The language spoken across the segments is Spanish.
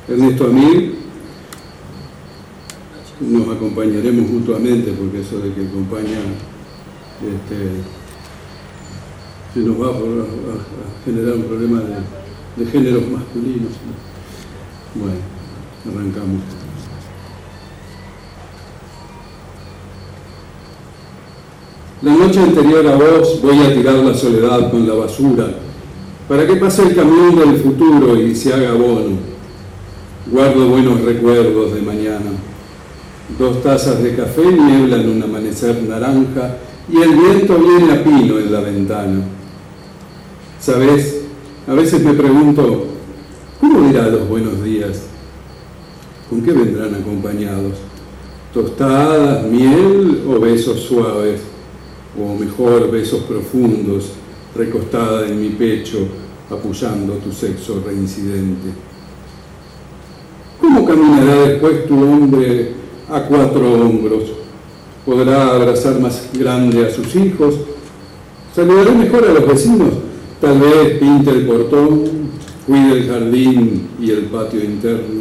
Ernesto Amil, nos acompañaremos mutuamente, porque eso de que acompaña se nos va a generar un problema de géneros masculinos. Bueno, arrancamos. La noche anterior a vos voy a tirar la soledad con la basura, para que pase el camión del futuro y se haga bono. Guardo buenos recuerdos de mañana. 2 tazas de café nieblan un amanecer naranja y el viento viene a pino en la ventana. ¿Sabés? A veces me pregunto, ¿cómo dirá los buenos días? ¿Con qué vendrán acompañados? ¿Tostadas, miel o besos suaves? O mejor, besos profundos, recostada en mi pecho, apoyando tu sexo reincidente. ¿Cómo caminará después tu hombre a 4 hombros? ¿Podrá abrazar más grande a sus hijos? ¿Saludará mejor a los vecinos? Tal vez pinte el portón, cuide el jardín y el patio interno.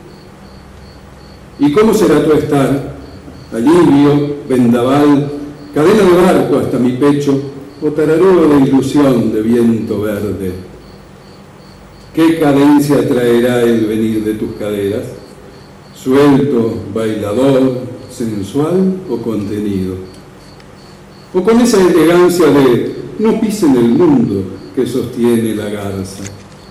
¿Y cómo será tu estar? Alivio, vendaval, cadena de barco hasta mi pecho, o tarareo de ilusión de viento verde. ¿Qué cadencia traerá el venir de tus caderas? ¿Suelto, bailador, sensual o contenido? ¿O con esa elegancia de no pisen el mundo que sostiene la garza?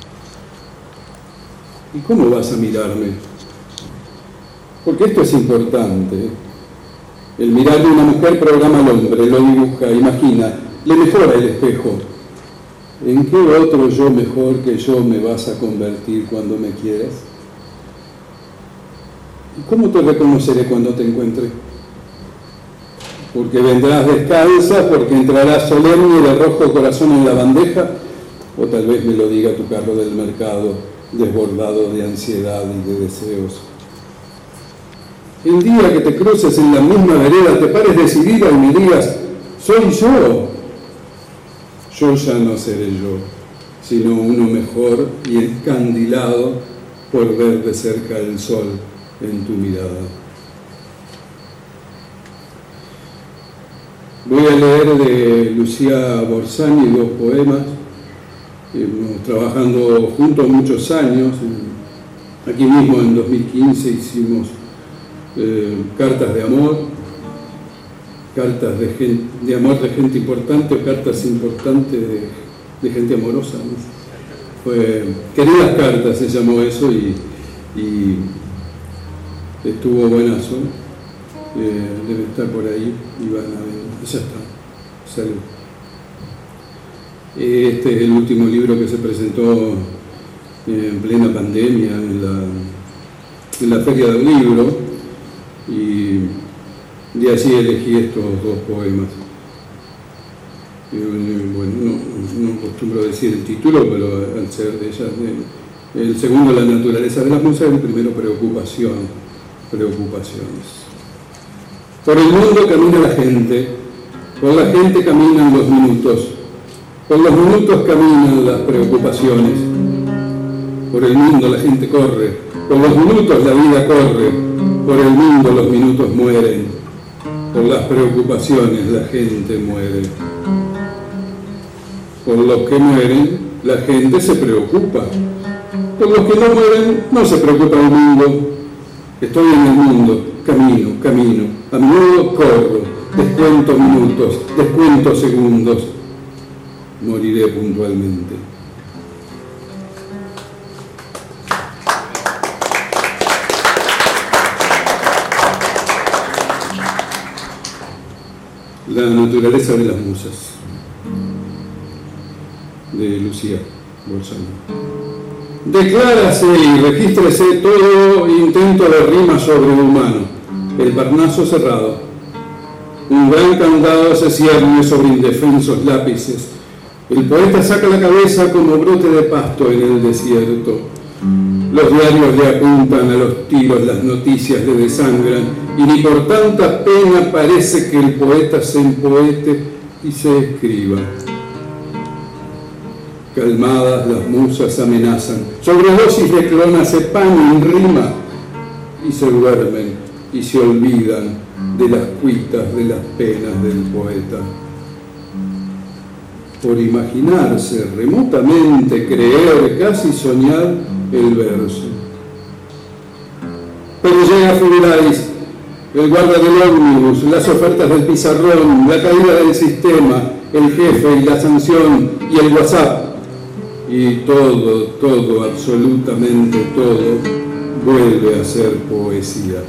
¿Y cómo vas a mirarme? Porque esto es importante. El mirar de una mujer programa al hombre, lo dibuja, imagina, le mejora el espejo. ¿En qué otro yo mejor que yo me vas a convertir cuando me quieras? ¿Y cómo te reconoceré cuando te encuentre? Porque vendrás descalza, porque entrarás solemne de rojo corazón en la bandeja, o tal vez me lo diga tu carro del mercado, desbordado de ansiedad y de deseos. El día que te cruces en la misma vereda, te pares decidida y me digas, soy yo. Yo ya no seré yo, sino uno mejor y encandilado por ver de cerca el sol en tu mirada. Voy a leer de Lucía Borsani 2 poemas, trabajando juntos muchos años. Aquí mismo en 2015 hicimos cartas de amor, cartas de amor de gente importante o cartas importantes de gente amorosa, ¿no? Queridas cartas se llamó eso y estuvo buenazo. Debe estar por ahí y van a ver. Ya está. Salud. Este es el último libro que se presentó en plena pandemia en la Feria del Libro y de así elegí estos 2 poemas. Bueno, no acostumbro decir el título, pero al ser de ellas, el segundo, La naturaleza de las musas, el primero, preocupaciones. Por el mundo camina la gente, por la gente caminan los minutos, por los minutos caminan las preocupaciones. Por el mundo la gente corre, por los minutos la vida corre, por el mundo los minutos mueren, por las preocupaciones la gente muere. Por los que mueren, la gente se preocupa. Por los que no mueren, no se preocupa el mundo. Estoy en el mundo, camino, a menudo corro, descuento minutos, descuento segundos, moriré puntualmente. La naturaleza de las musas, de Lucía Borsani. Declárase y regístrese todo intento de rima sobrehumano, el Parnaso cerrado. Un gran candado se cierne sobre indefensos lápices. El poeta saca la cabeza como brote de pasto en el desierto. Los diarios le apuntan a los tiros, las noticias le desangran, y ni por tanta pena parece que el poeta se empoete y se escriba. Calmadas las musas amenazan, sobredosis de clonazepam en rima, y se duermen y se olvidan de las cuitas de las penas del poeta. Por imaginarse remotamente, creer, casi soñar el verso. Pero llega Fulgurais, el guarda del ómnibus, las ofertas del pizarrón, la caída del sistema, el jefe y la sanción y el WhatsApp. Y todo, absolutamente todo, vuelve a ser poesía.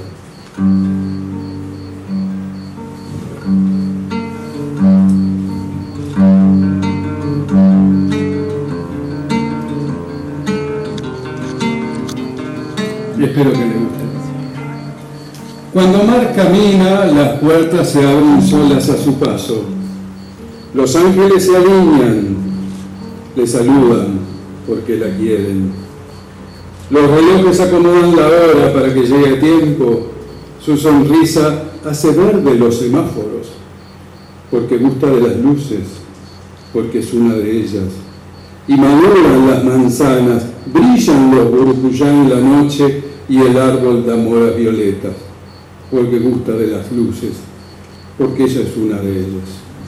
Y espero que les guste. Cuando Mar camina, las puertas se abren solas a su paso. Los ángeles se alinean, le saludan porque la quieren. Los relojes acomodan la hora para que llegue a tiempo. Su sonrisa hace verde los semáforos, porque gusta de las luces, porque es una de ellas. Y maduran las manzanas, brillan los burbullá en la noche y el árbol da moras violetas, porque gusta de las luces, porque ella es una de ellas.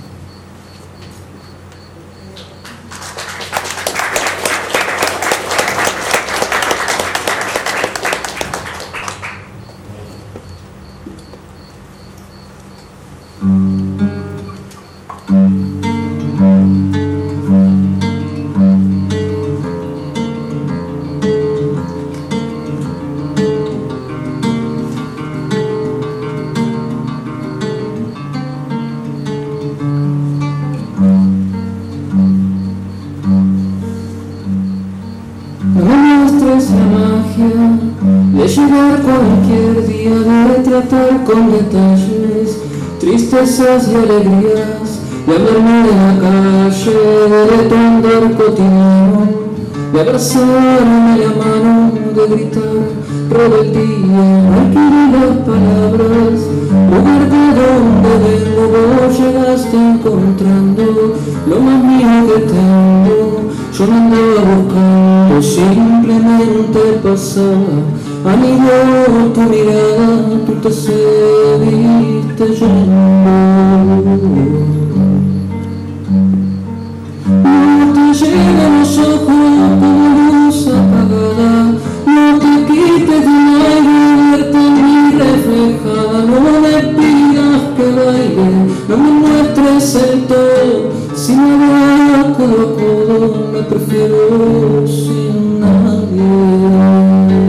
Con detalles, tristezas y alegrías, y hablarme de la calle, de tu andar cotidiano, de abrazarme la mano, de gritar rebeldía, adquirir las palabras, lugar de donde vengo, vos llegaste encontrando lo más mío que tengo. Yo me andaba buscando, simplemente pasaba, amigo, tu mirada, tú te cediste yendo. No te llegan los ojos como luz apagada, no te quites de un aire, verte en mí reflejada, no me pidas que baile, no me muestres el todo, si me veo codo a codo, me prefiero sin nadie.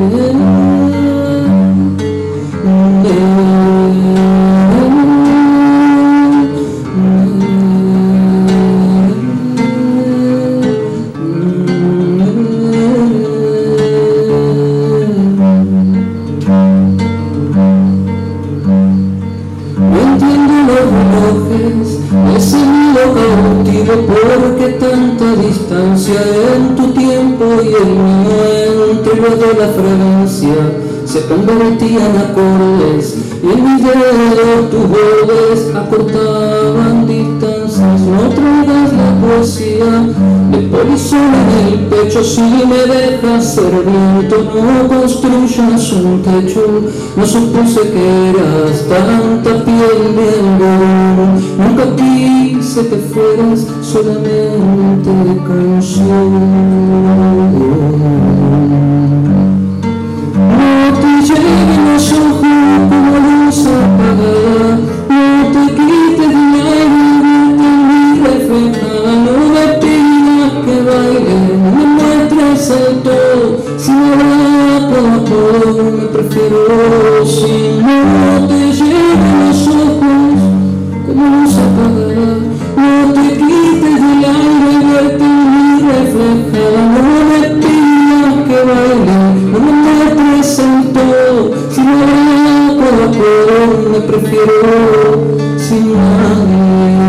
Porque tanta distancia en tu tiempo y el mío, entre luego la fragancia se convertían acordes y en mis dedos tus bordes acortaban distancias. No traigas la poesía de polizón en el pecho, si me dejas ser viento, no construyas un techo. No supuse que eras tanta piel de algodón, nunca quise que fueras solamente canción. No te lleguen los ojos como luz apagada, no te quites de aire, verte en mí reflejada, no me pidas que baile, no me muestres el todo, si me va por todo, me prefiero si no te lleguen los ojos como luz apagada, no te quites del aire, verte en mí reflejada, no me pidas que baile, no me muestres el todo, si me va por todo, me prefiero sin nadie.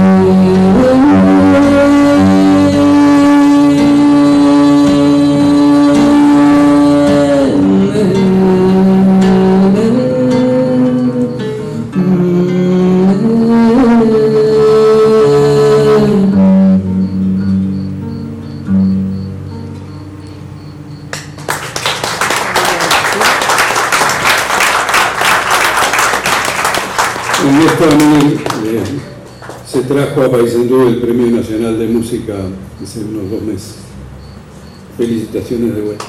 En esta se trajo a Paysandú el Premio Nacional de Música hace unos 2 meses. Felicitaciones de vuelta.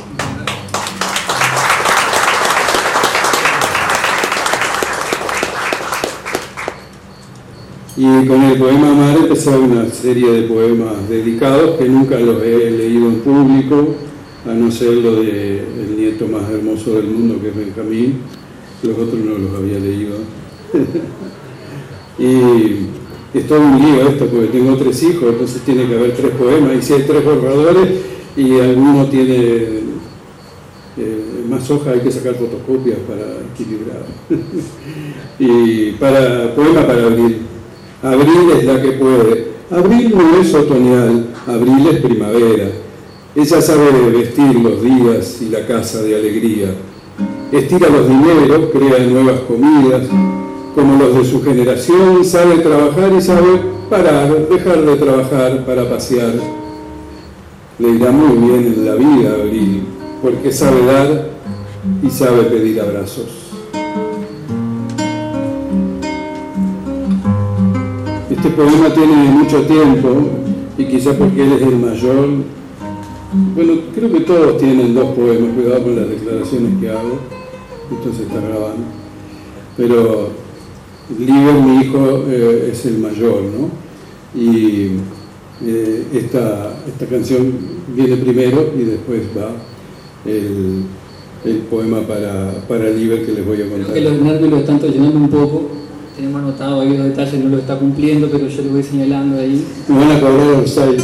Y con el poema Amar empecé una serie de poemas dedicados que nunca los he leído en público, a no ser lo de el nieto más hermoso del mundo, que es Benjamín. Los otros no los había leído. Y es todo un lío esto, porque tengo 3 hijos, entonces tiene que haber 3 poemas, y si hay 3 borradores y alguno tiene más hojas, hay que sacar fotocopias para equilibrar. Y poema para abril. Abril es la que puede. Abril no es otoñal, abril es primavera. Ella sabe vestir los días y la casa de alegría. Estira los dineros, crea nuevas comidas. Como los de su generación, sabe trabajar y sabe parar, dejar de trabajar para pasear. Le irá muy bien en la vida Abril, porque sabe dar y sabe pedir abrazos. Este poema tiene mucho tiempo, y quizá porque él es el mayor. Bueno, creo que todos tienen 2 poemas, cuidado con las declaraciones que hago, esto se está grabando. Pero Liber, mi hijo, es el mayor, ¿no? Y esta canción viene primero y después va el poema para Liber que les voy a contar. Creo que los nervios lo están llenando un poco. Tenemos anotado ahí los detalles, no lo está cumpliendo, pero yo lo voy señalando ahí. Me van a cobrar el 6.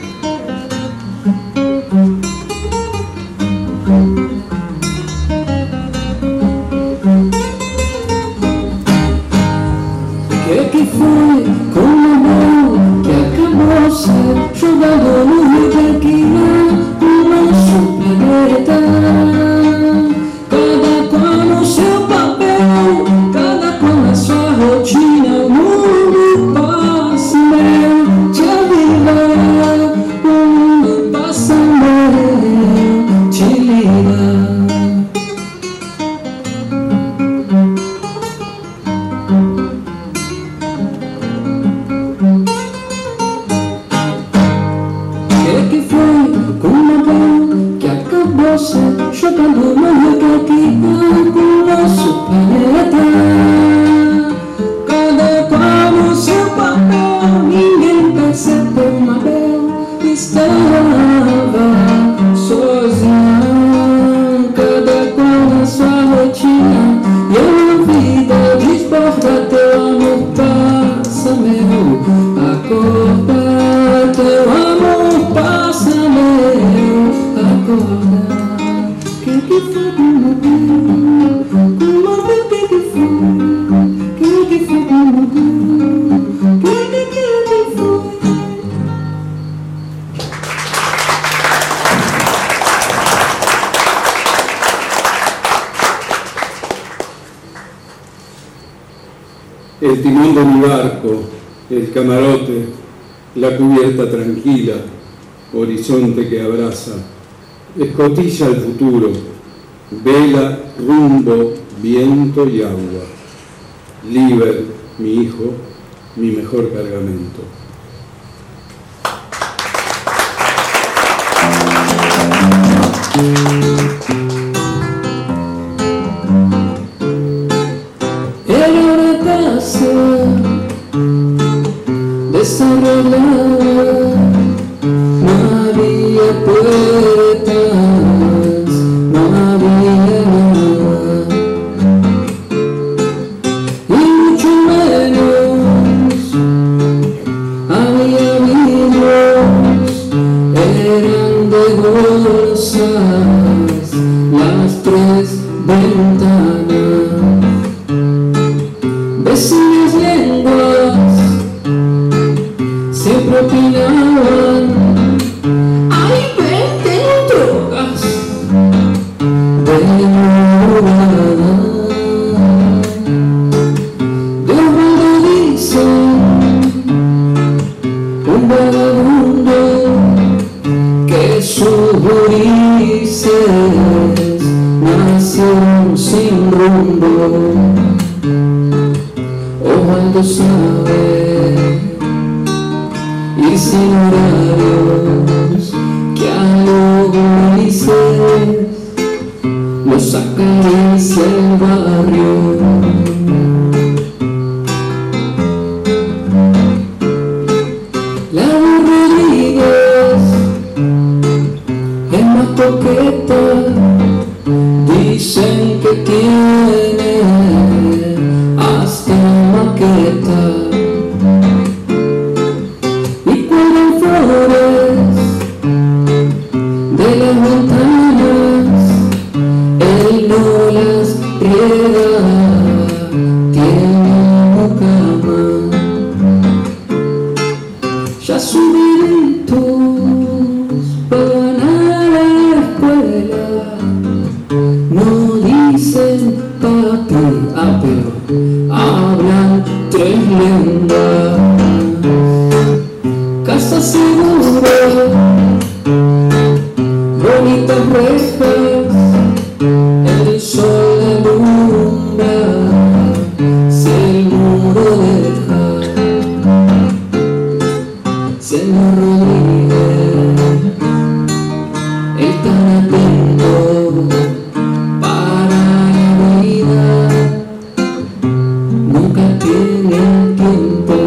¿Qué fue con amor que acabó ser jugado no rio de Aquila, nosso planeta? Cada qual no seu papel, cada qual na sua rotina, o mundo passa meu, te avila, o mundo passa meu, te liga. Jogando no rio aqui com o nosso planeta. Cada qual no seu papel, ninguém percebeu. Mabel estava sozinha, cada qual na sua rotina. E a vida desborda, teu amor passa meu. Acorda, teu amor passa meu. Acorda. Que foi com o meu? Com o meu que foi? Que foi com o meu? Que foi? El timón de mi barco, el camarote, la cubierta tranquila, horizonte que abraza, escotilla el futuro, vela, rumbo, viento y agua. Liber, mi hijo, mi mejor cargamento. Era una casa desarrollada, no había puertas, no había nada, y mucho menos había vidrios, eran de rosas las 3 ventanas. Vecinas lenguas siempre opinaban: ahí venden drogas de madrugada. De un mundo dicen, un vagabundo, que sus gurises nacieron sin rumbo. cuando sabe ir sin horarios, que a los gurises los acaricia el barrio. La Rodríguez es más coqueta, dicen que tiene hasta maqueta, y cuelgan flores de las ventanas, él no las riega, tiene mucama. Ya subiditos van a la escuela, no dicen papi, pero hablan 3 lenguas. Casa segura, bonitas rejas, el sol alumbra, si el muro deja. Señor Rodríguez, el tan atento para la vida, nunca tiene tiempo.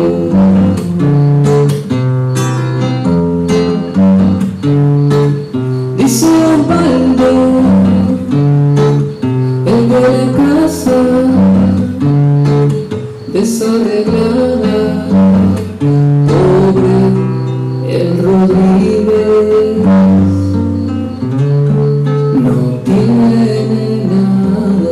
Dice Osvaldo, el de la casa desarreglada, pobre el Rodríguez, no tiene nada.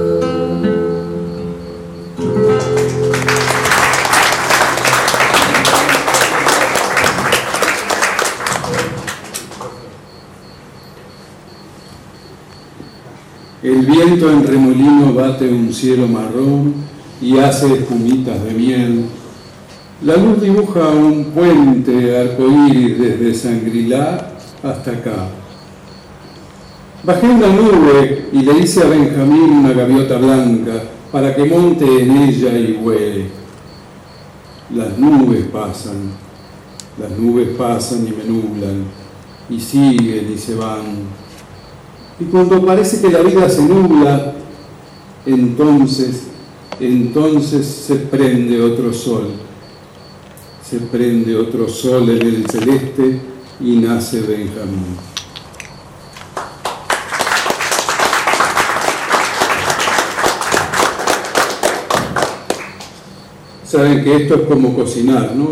El viento en remolino bate un cielo marrón y hace espumitas de miel. La luz dibuja un puente arcoíris desde Shangri-La hasta acá. Bajé una nube y le hice a Benjamín una gaviota blanca para que monte en ella y vuele. Las nubes pasan y me nublan, y siguen y se van. Y cuando parece que la vida se nubla, entonces se prende otro sol. Se prende otro sol en el celeste y nace Benjamín. Saben que esto es como cocinar, ¿no?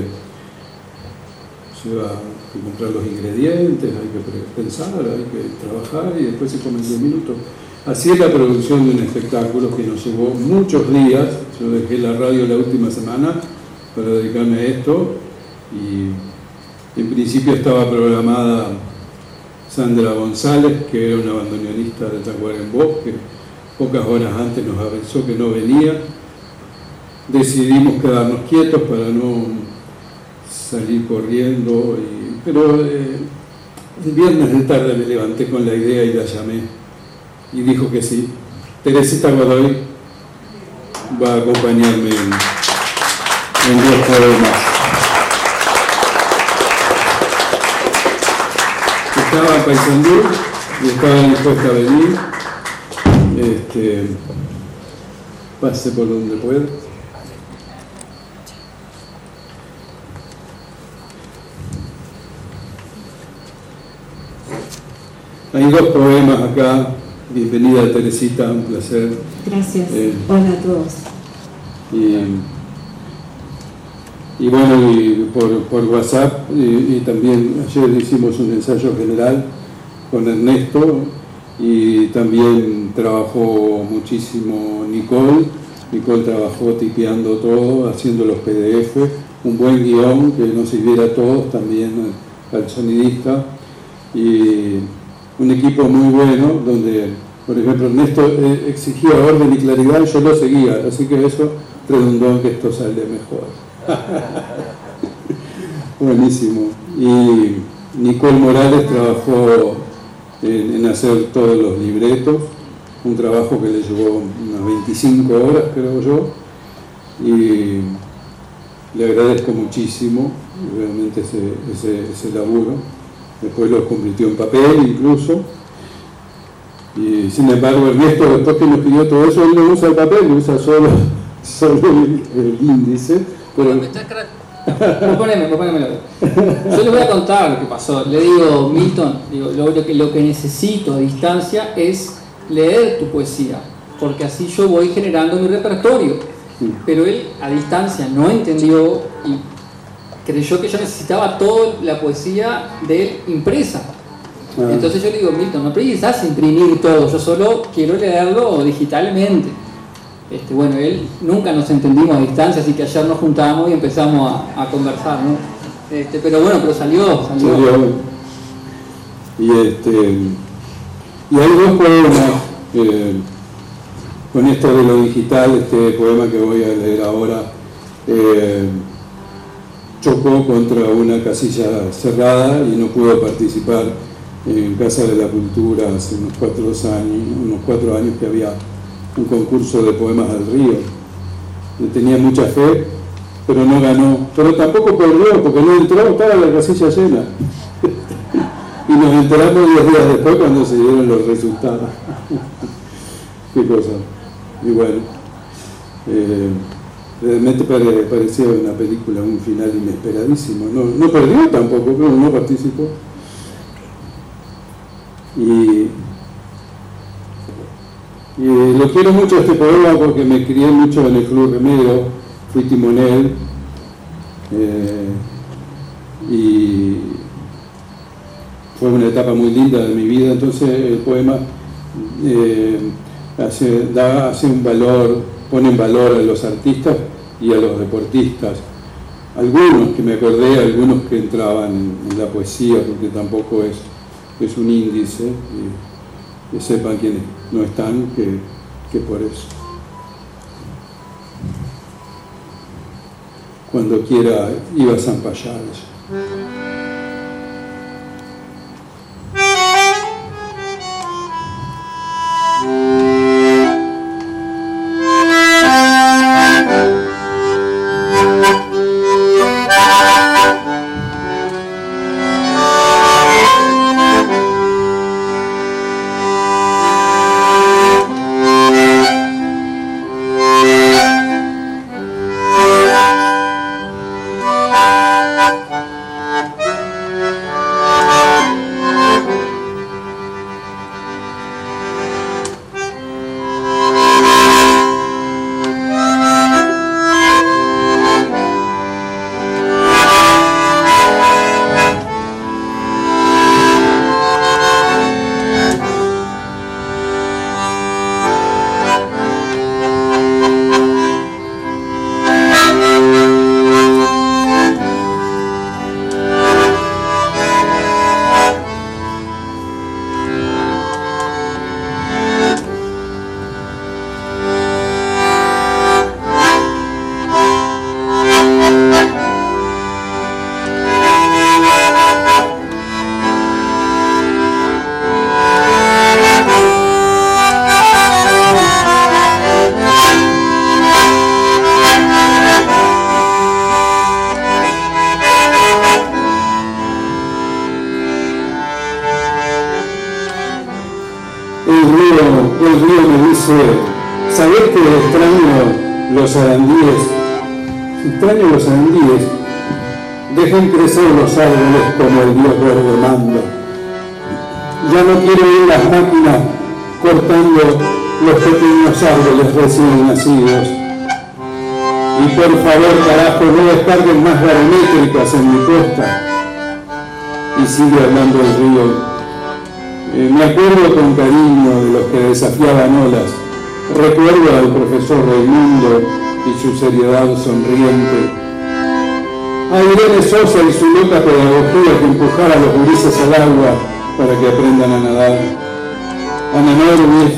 Se va a comprar los ingredientes, hay que pensar, hay que trabajar y después se come en 10 minutos. Así es la producción de un espectáculo que nos llevó muchos días. Yo dejé la radio la última semana para dedicarme a esto, y en principio estaba programada Sandra González, que era una bandoneonista de Tacuarembó, que pocas horas antes nos avisó que no venía. Decidimos quedarnos quietos para no salir corriendo, pero el viernes de tarde me levanté con la idea y la llamé, y dijo que sí. Teresita Godoy va a acompañarme en 2 poemas. Estaba en Paysandú y estaba dispuesta a venir. Pase por donde pueda. Hay 2 poemas acá. Bienvenida, Teresita, un placer. Gracias. Hola a todos. Y bueno, y por WhatsApp, y también ayer hicimos un ensayo general con Ernesto, y también trabajó muchísimo Nicole. Nicole trabajó tipeando todo, haciendo los PDF, un buen guión que nos sirviera a todos, también al sonidista, y un equipo muy bueno, donde, por ejemplo, Ernesto exigía orden y claridad y yo lo seguía, así que eso redundó en que esto sale mejor. Buenísimo. Y Nicole Morales trabajó en hacer todos los libretos, un trabajo que le llevó unas 25 horas, creo yo, y le agradezco muchísimo realmente ese laburo. Después lo convirtió en papel incluso, y sin embargo Ernesto, después que nos pidió todo eso, él no usa el papel, usa solo el índice. Pero... Poneme. Yo les voy a contar lo que pasó. Le digo, Milton, lo que necesito a distancia es leer tu poesía, porque así yo voy generando mi repertorio. Pero él a distancia no entendió y creyó que yo necesitaba toda la poesía de él impresa. Entonces yo le digo, Milton, no precisas imprimir todo, yo solo quiero leerlo digitalmente. Bueno, él nunca nos entendimos a distancia, así que ayer nos juntamos y empezamos a conversar, ¿no? Pero salió. Y hay dos poemas con esto de lo digital. Este poema que voy a leer ahora chocó contra una casilla cerrada y no pudo participar en Casa de la Cultura hace unos 4 años que había un concurso de poemas al río. Le tenía mucha fe, pero no ganó. Pero tampoco perdió, porque no entró, estaba la casilla llena. Y nos enteramos 10 días después cuando se dieron los resultados. Qué cosa. Y bueno, realmente parecía una película, un final inesperadísimo. No perdió tampoco, pero no participó. Y lo quiero mucho este poema porque me crié mucho en el Club Remero, fui timonel, y fue una etapa muy linda de mi vida. Entonces el poema hace un valor, pone en valor a los artistas y a los deportistas. Algunos que me acordé, algunos que entraban en la poesía, porque tampoco es un índice, que sepan quienes no están, que por eso. Cuando quiera iba a San Payares. El río me dice, ¿sabés que extraño los arandíes? Extraño los arandíes. Dejen crecer los árboles como el Dios verde manda. Ya no quiero ir las máquinas cortando los pequeños árboles recién nacidos. Y por favor, carajo, no descarguen más barométricas en mi costa. Y sigue hablando el río. Me acuerdo con cariño de los que desafiaban olas. Recuerdo al profesor Raimundo y su seriedad sonriente. A Irene Sosa y su loca pedagogía que empujara a los gurises al agua para que aprendan a nadar. Ana Norvis,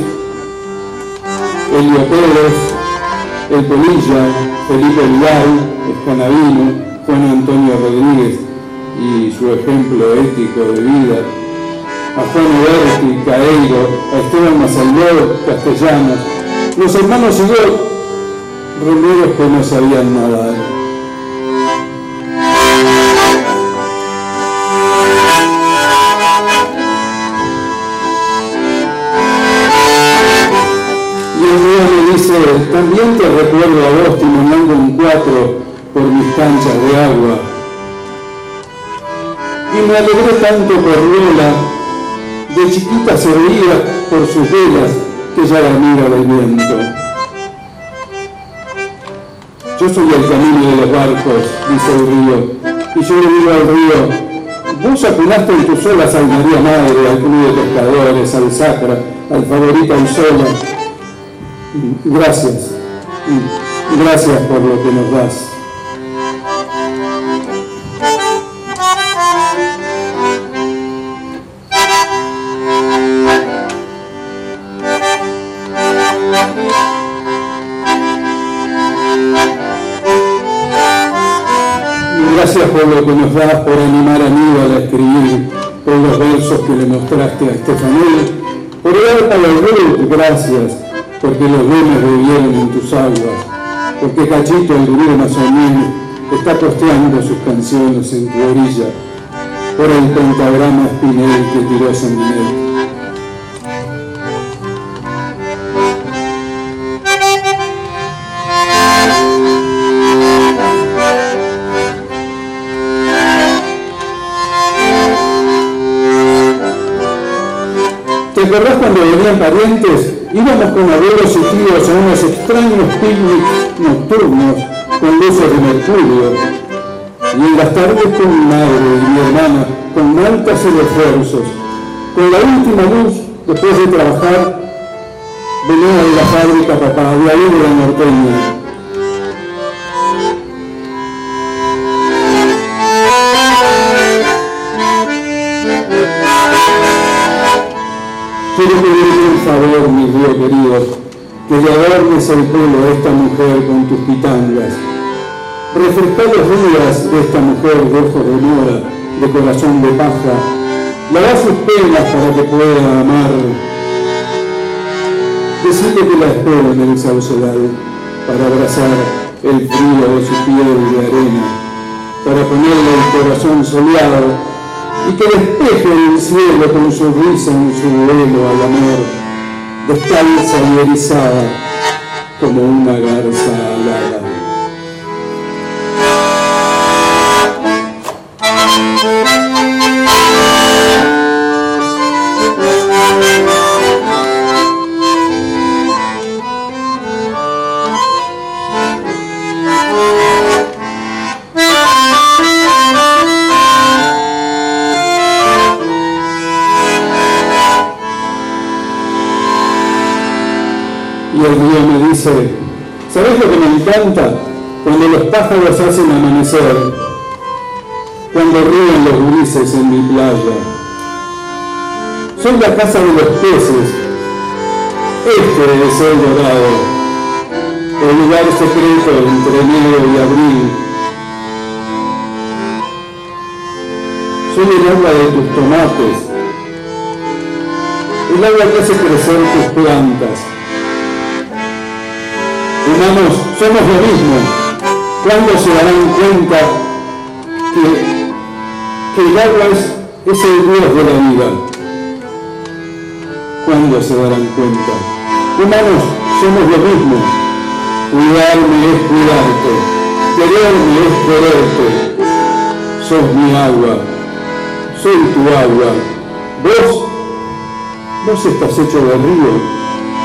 Elio Pérez, El Polilla, Felipe Vidal, Escanavino, Juan Antonio Rodríguez y su ejemplo ético de vida. A Juan Oberti, Caeiro, a Esteban Mazalgó, Castellanos, los hermanos Hugo remeros que no sabían nadar. Y el río me dice, también te recuerdo a vos timoneando en 4 por mis canchas de agua. Y me alegré tanto por Lola, de chiquita se veía por sus velas que ya la mira del viento. Yo soy el camino de los barcos, dice el río, y yo le digo al río, vos acunaste en tus olas al María Madre, al Club de Pescadores, al Sacra, al Favorita Anzola. Gracias, gracias por lo que nos das. Gracias por lo que nos das, por animar a Aníbal a escribir, por los versos que le mostraste a Estefanía, por dar a la Ruth, gracias, porque los leones bebieron en tus aguas, porque Cachito, el gurú Mazomín, está posteando sus canciones en tu orilla, por el pentagrama Spinel que tiró Sanguinetti. ¿Te acordás cuando venían parientes? Íbamos con abuelos y tíos a unos extraños picnics nocturnos con luces de mercurio. Y en las tardes con mi madre y mi hermana, con mantas y esfuerzos. Con la última luz, después de trabajar, venía de la fábrica papá, de ahí de la norteña. Quiero pedirte un favor, mi río querido, que le adornes el pelo a esta mujer con tus pitangas. Refrescá los días de esta mujer de ojos de mora, de corazón de paja. Lavá sus penas para que pueda amar. Decirle que la espero en el saucedal para abrazar el frío de su piel de arena, para ponerle el corazón soleado y que despeje el cielo con su risa en su vuelo al amor, descalza y erizada como una garza alada. Y el río me dice, ¿sabés lo que me encanta? Cuando los pájaros hacen amanecer, cuando ríen los gurises en mi playa. Soy la casa de los peces, este es el dorado, el lugar secreto entre enero y abril. Soy el agua de tus tomates, el agua que hace crecer tus plantas. Humanos, somos lo mismo. ¿Cuándo se darán cuenta que el agua es el Dios de la vida? ¿Cuándo se darán cuenta? Humanos, somos lo mismo. Cuidarme es cuidarte. Quererme es quererte. Sos mi agua. Soy tu agua. Vos estás hecho de río.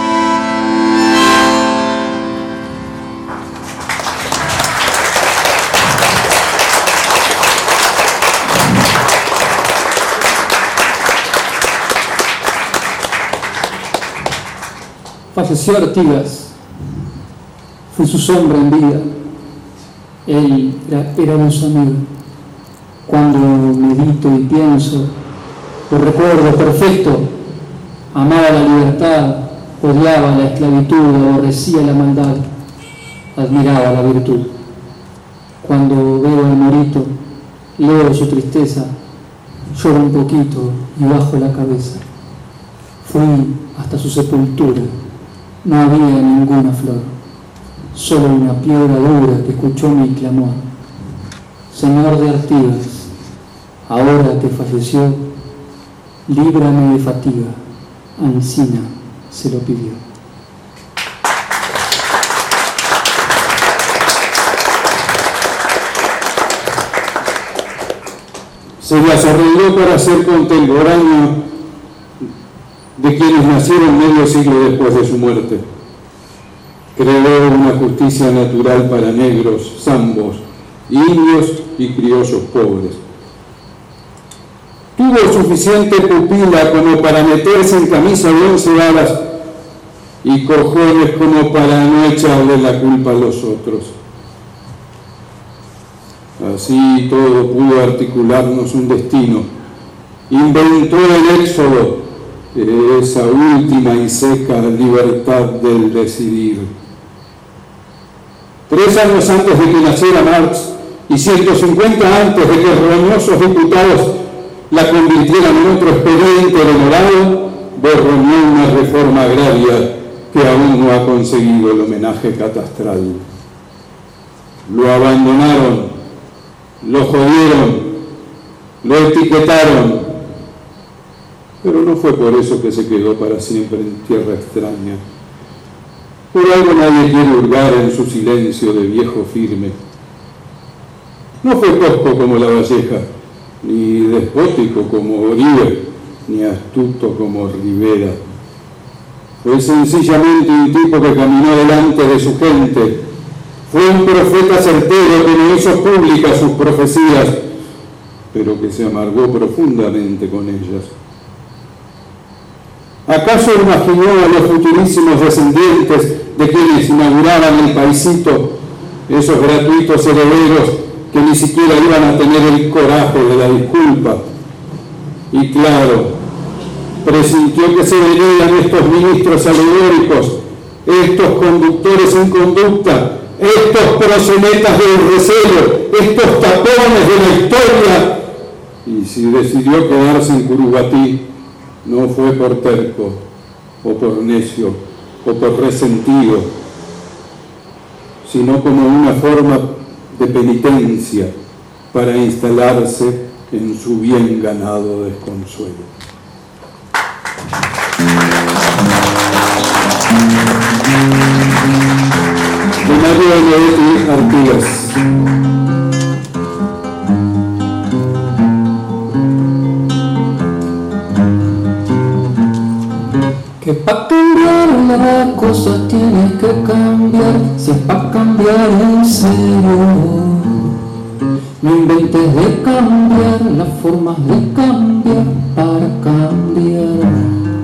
Falleció Artigas, fui su sombra en vida, él era nuestro amigo. Cuando medito y pienso, lo recuerdo perfecto, amaba la libertad, odiaba la esclavitud, aborrecía la maldad, admiraba la virtud. Cuando veo al morito, leo su tristeza, lloro un poquito y bajo la cabeza. Fui hasta su sepultura. No había ninguna flor, solo una piedra dura que escuchó mi clamor. Señor de Artigas, ahora que falleció, líbrame de fatiga. Ancina se lo pidió. Se las arregló para ser contemporáneo de quienes nacieron medio siglo después de su muerte. Creó una justicia natural para negros, zambos, indios y criollos pobres. Tuvo suficiente pupila como para meterse en camisa de 11 varas y cojones como para no echarle la culpa a los otros. Así todo pudo articularnos un destino. Inventó el éxodo, esa última y seca libertad del decidir. 3 años antes de que naciera Marx y 150 antes de que roñosos diputados la convirtieran en otro expediente demorado, borroneó una reforma agraria que aún no ha conseguido el homenaje catastral. Lo abandonaron, lo jodieron, lo etiquetaron, pero no fue por eso que se quedó para siempre en tierra extraña. Por algo nadie quiere hurgar en su silencio de viejo firme. No fue tosco como Lavalleja, ni despótico como Oribe, ni astuto como Rivera. Fue sencillamente un tipo que caminó delante de su gente. Fue un profeta certero que no hizo públicas sus profecías, pero que se amargó profundamente con ellas. ¿Acaso imaginó a los futurísimos descendientes de quienes inauguraban el paisito, esos gratuitos herederos que ni siquiera iban a tener el coraje de la disculpa? Y claro, presintió que se venían estos ministros alegóricos, estos conductores en conducta, estos proxenetas del recelo, estos tapones de la historia. Y si decidió quedarse en Curuguatí, no fue por terco, o por necio, o por resentido, sino como una forma de penitencia para instalarse en su bien ganado desconsuelo. De Mario Benedetti Artigas. Que pa' cambiar la cosa tienes que cambiar, si es pa' cambiar en serio. No inventes de cambiar las formas de cambiar para cambiar.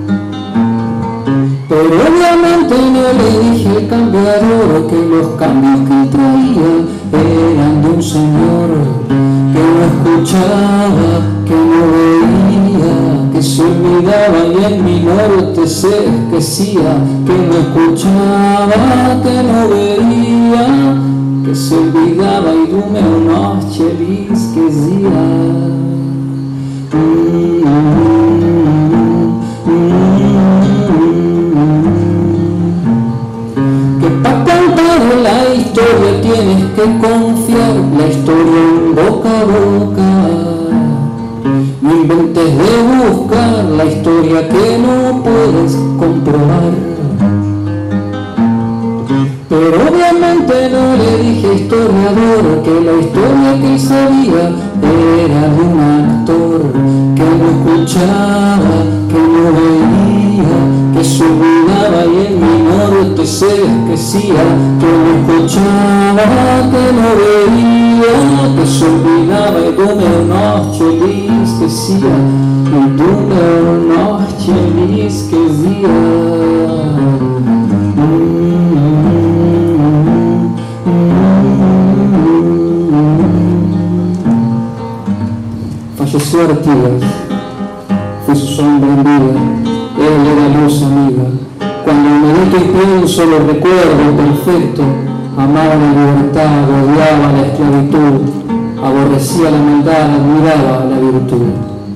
Pero obviamente no le dije al cambiador que los cambios que traía eran de un señor que no escuchaba, que no veía, que se olvidaba y en mi norte se esquecía, que no escuchaba, que no veía, que se olvidaba y dume unos chelis que decía. Que para cantar la historia tienes que confiar, la historia en boca a boca. No inventes de buscar la historia que no puedes comprobar. Pero obviamente no le dije historiador que la historia que él sabía era de un actor que no escuchaba, que no veía, que se olvidaba y en mi norte se esquecía, que no escuchaba, que no veía, que se olvidaba y dume unos chelis que decía, y dume unos chelis que decía. Falleció Artigas, fue su sombra en vida, él era luz amiga. Cuando medito y pienso lo recuerdo perfecto, amaba la libertad, odiaba la esclavitud, aborrecía la maldad, admiraba la virtud.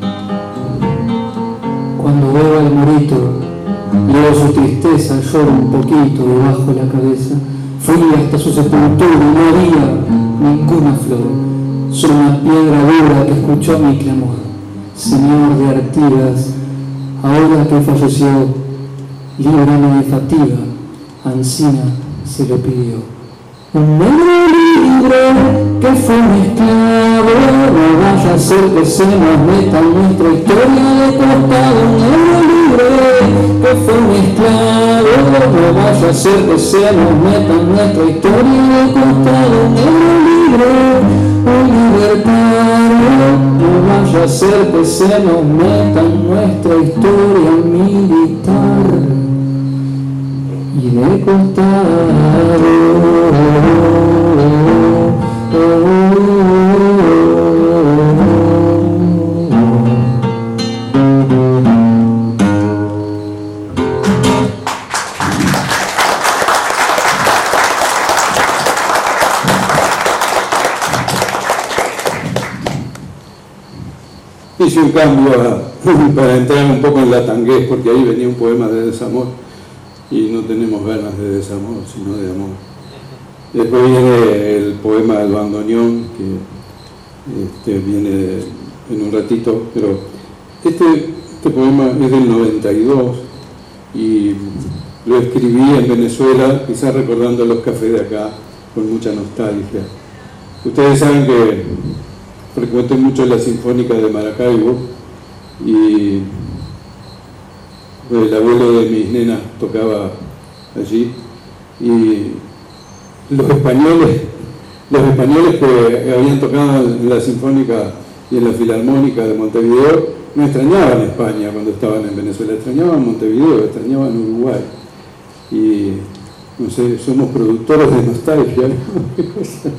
Cuando veo al morito, leo su tristeza, lloro un poquito debajo de la cabeza. Fui hasta su sepultura y no había ninguna flor, solo una piedra dura que escuchó mi clamor. Señor de Artigas, ahora que falleció, líbrame de fatiga, Ancina se lo pidió. Un negro libre que fue un esclavo, no vaya a ser que se nos meta en nuestra historia de costado. Un negro libre que fue un esclavo, no vaya a ser que se nos meta en nuestra historia de costado. Un negro libre, un libertario, no vaya a ser que se nos meta en nuestra historia militar y de costado. Hice un cambio para entrar un poco en la tanguez, porque ahí venía un poema de desamor y no tenemos ganas de desamor, sino de amor. Después viene el poema del bandoneón, que viene en un ratito, pero este poema es del 92 y lo escribí en Venezuela, quizás recordando los cafés de acá, con mucha nostalgia. Ustedes saben que frecuenté mucho la Sinfónica de Maracaibo y el abuelo de mis nenas tocaba allí, y los españoles que habían tocado en la Sinfónica y en la Filarmónica de Montevideo no extrañaban España cuando estaban en Venezuela, extrañaban Montevideo, extrañaban Uruguay, y no sé, somos productores de nostalgia, ¿no?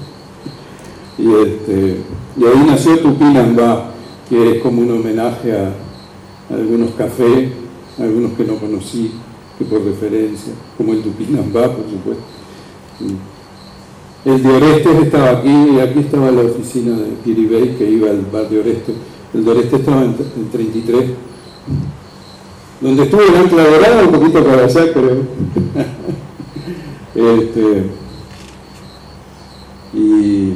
Y ahí nació Tupinambá, que es como un homenaje a algunos cafés, algunos que no conocí, que por referencia, como el Tupinambá, por supuesto. El de Orestes estaba aquí, y aquí estaba la oficina de Kiribey, que iba al bar de Orestes. El de Orestes estaba en 33, donde estuvo el Ancla Dorada, un poquito para allá, creo. Y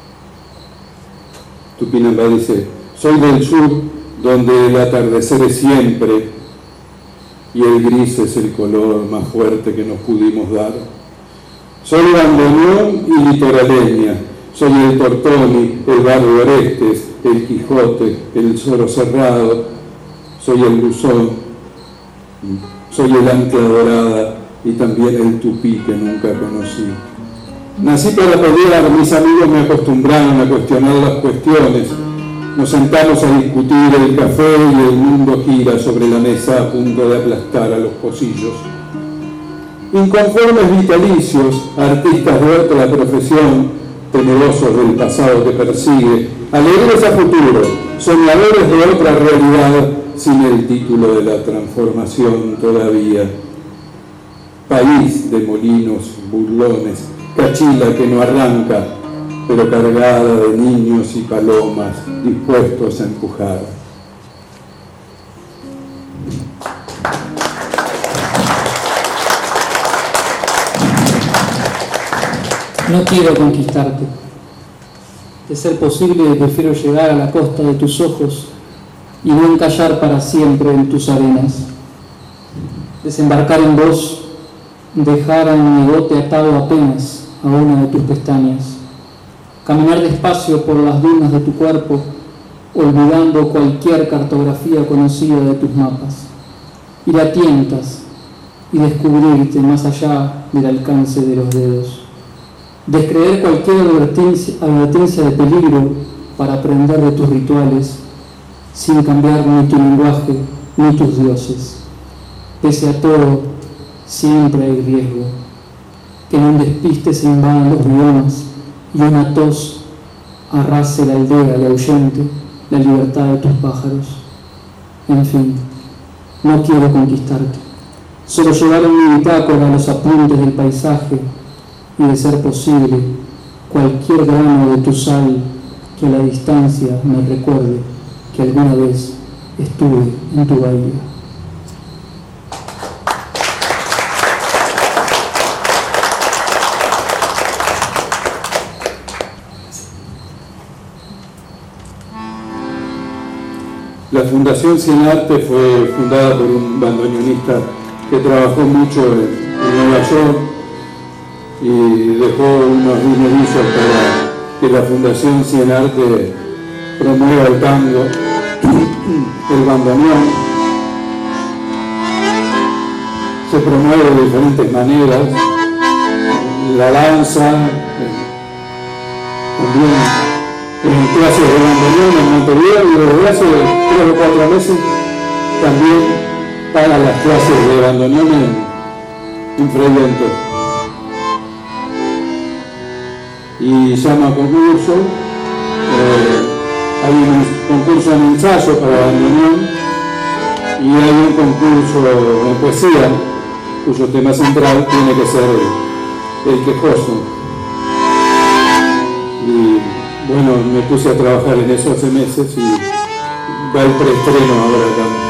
Tupinambá dice: soy del sur, donde el atardecer es siempre y el gris es el color más fuerte que nos pudimos dar. Soy bandoneón y litoraleña, soy el Tortoni, el bar de Orestes, el Quijote, el Soro Cerrado, soy el Luzón, soy el Ancla Dorada y también el Tupí que nunca conocí. Nací para pelear, mis amigos me acostumbraron a cuestionar las cuestiones. Nos sentamos a discutir el café y el mundo gira sobre la mesa a punto de aplastar a los pocillos. Inconformes vitalicios, artistas de otra profesión, temerosos del pasado que persigue, alegres a futuro, soñadores de otra realidad, sin el título de la transformación todavía. País de molinos, burlones, cachila que no arranca, pero cargada de niños y palomas dispuestos a empujar. No quiero conquistarte. De ser posible, prefiero llegar a la costa de tus ojos y no encallar para siempre en tus arenas. Desembarcar en vos, dejar a mi bote atado apenas a una de tus pestañas. Caminar despacio por las dunas de tu cuerpo, olvidando cualquier cartografía conocida de tus mapas. Ir a tientas y descubrirte más allá del alcance de los dedos. Descreer cualquier advertencia de peligro para aprender de tus rituales, sin cambiar ni tu lenguaje ni tus dioses. Pese a todo, siempre hay riesgo. Que en un despiste se invadan los biomas y una tos arrase la aldea y ahuyente la libertad de tus pájaros. En fin, no quiero conquistarte, solo llevar en mi bitácora los apuntes del paisaje y, de ser posible, cualquier grano de tu sal que a la distancia me recuerde que alguna vez estuve en tu bahía. La Fundación Cienarte fue fundada por un bandoneonista que trabajó mucho en Nueva York y dejó unos dinerillos para que la Fundación Cienarte promueva el tango, el bandoneón. Se promueve de diferentes maneras, la danza, también en clases de bandoneón en Montevideo, y desde hace 3 o 4 meses también para las clases de bandoneón en Fray Bentos. Y llama a concurso, hay un concurso en ensayo para bandoneón y hay un concurso en poesía cuyo tema central tiene que ser el quejoso. Y bueno, me puse a trabajar en eso hace meses y va el preestreno ahora acá.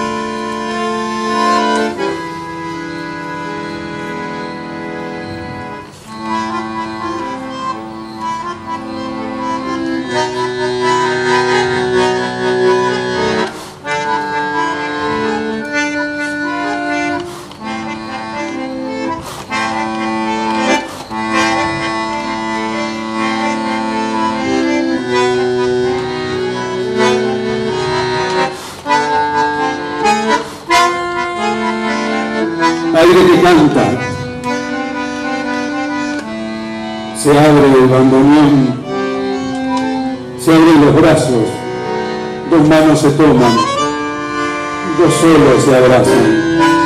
Aire que canta, se abre el bandoneón, se abren los brazos, 2 manos se toman, 2 solos se abrazan.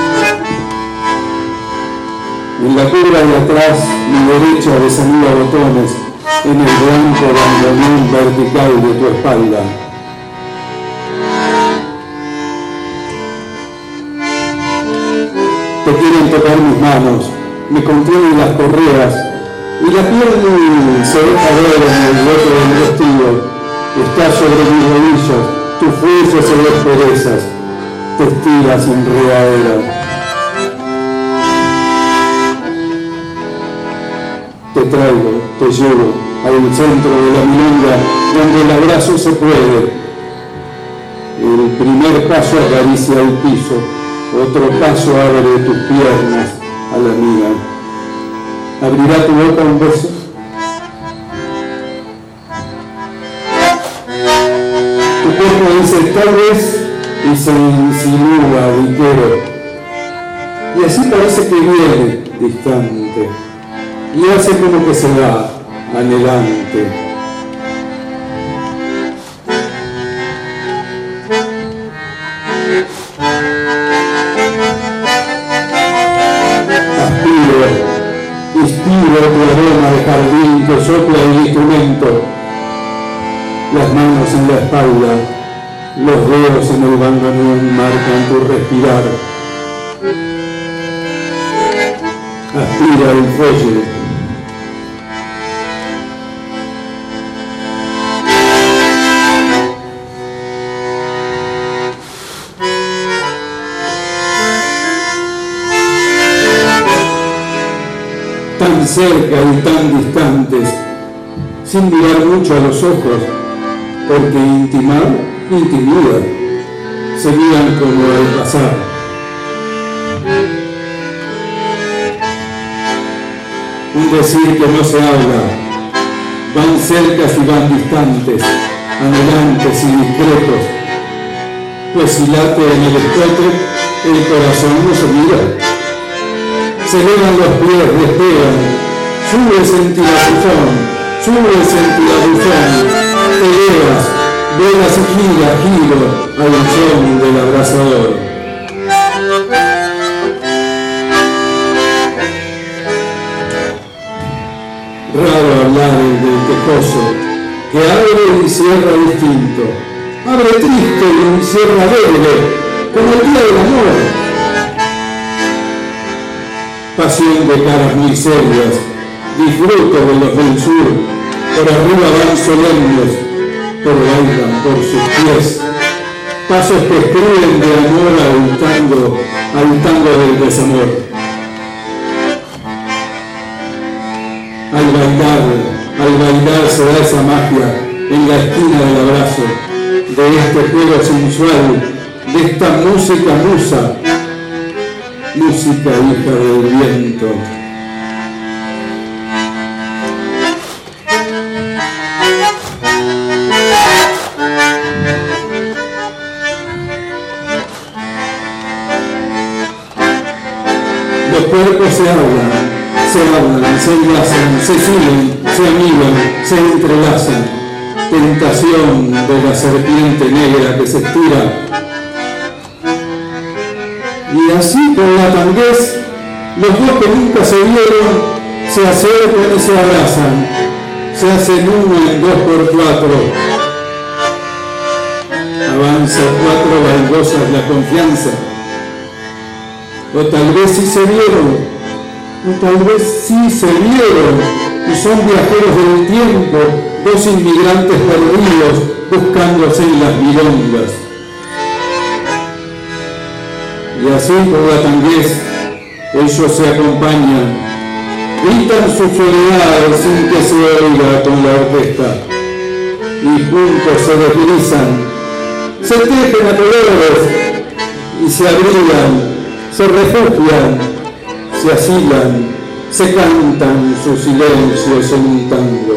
En la curva de atrás, mi derecha desanuda botones en el blanco bandoneón vertical de tu espalda. Te quieren tocar mis manos, me contienen las correas y la piel se deja ver en el hueco del vestido. Está sobre mis rodillas, tus fuerzas se desperezas, te estiras enredadera. Te traigo, te llevo al centro de la milonga donde el abrazo se puede. El primer paso acaricia el piso. Otro paso abre tus piernas a la mía. ¿Abrirá tu boca un beso? Tu cuerpo dice tal vez y se insinúa ligero. Y así parece que viene distante. Y hace como que se va anhelante. Inspiro tu aroma de jardín que sopla el instrumento, las manos en la espalda, los dedos en el bandoneón marcan tu respirar. Aspira el fuelle. Tan cerca y tan distantes, sin mirar mucho a los ojos, porque intimar intimida, se miran como al pasar. Un decir que no se habla, van cercas y van distantes, anhelantes y discretos, pues si late en el escote, el corazón no se mira. Se elevan los pies, despegan, subes en tirabuzón, subes en tirabuzón, te elevas, vuelas y giro al son del abrasador. Raro hablar del quejoso, que abre y cierra distinto, abre triste y cierra alegre, como el día del amor. Pasión de caras muy serias, disfruto de los del sur, por arriba van solemnes, pero bailan por sus pies, pasos que escriben de amor al tango del desamor. Al bailar se da esa magia en la esquina del abrazo, de este juego sensual de esta música musa, música hija del viento. Los cuerpos se hablan, se enlazan, se siguen, se amigan, se entrelazan. Tentación de la serpiente negra que se estira. Y así con la tanguez, los dos que nunca se vieron se acercan y se abrazan. Se hacen uno en 2x4. Avanza 4 baldosas la confianza. O tal vez sí se vieron, o tal vez sí se vieron, y son viajeros del tiempo, dos inmigrantes perdidos buscándose en las milongas. Y así por la tanguez ellos se acompañan, gritan su soledad sin que se oiga con la orquesta, y juntos se deslizan, se tejen a colores y se abrigan, se refugian, se asilan, se cantan sus silencios en un tango.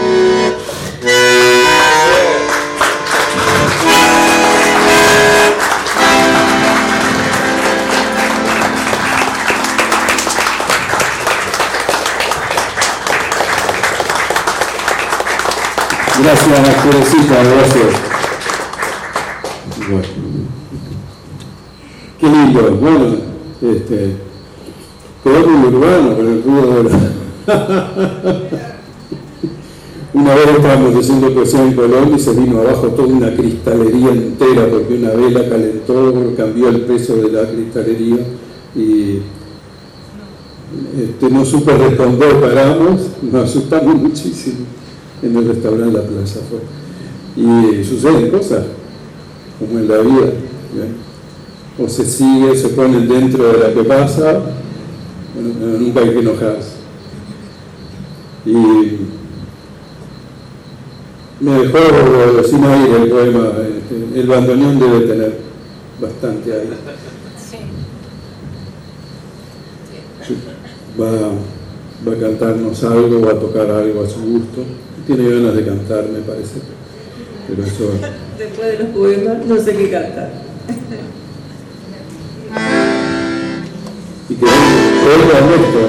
Gracias, Teresita, gracias. Bueno. Qué lindo, bueno, quedó muy urbano con el ruido de la... Una vez estábamos haciendo poesía en Colombia y se vino abajo toda una cristalería entera porque una vela calentó, cambió el peso de la cristalería y no supe responder, paramos, nos asustamos muchísimo en el restaurante La Plaza fue. Y suceden cosas, como en la vida, ¿bien? O se sigue, se ponen dentro de la que pasa, bueno, nunca hay que enojarse. Y me dejó sin aire el poema, el bandoneón debe tener bastante aire. Sí. Va a cantarnos algo, va a tocar algo a su gusto. Tiene ganas de cantar, me parece. Pero eso... Después de los poemas, no sé qué cantar. Y que oiga esto.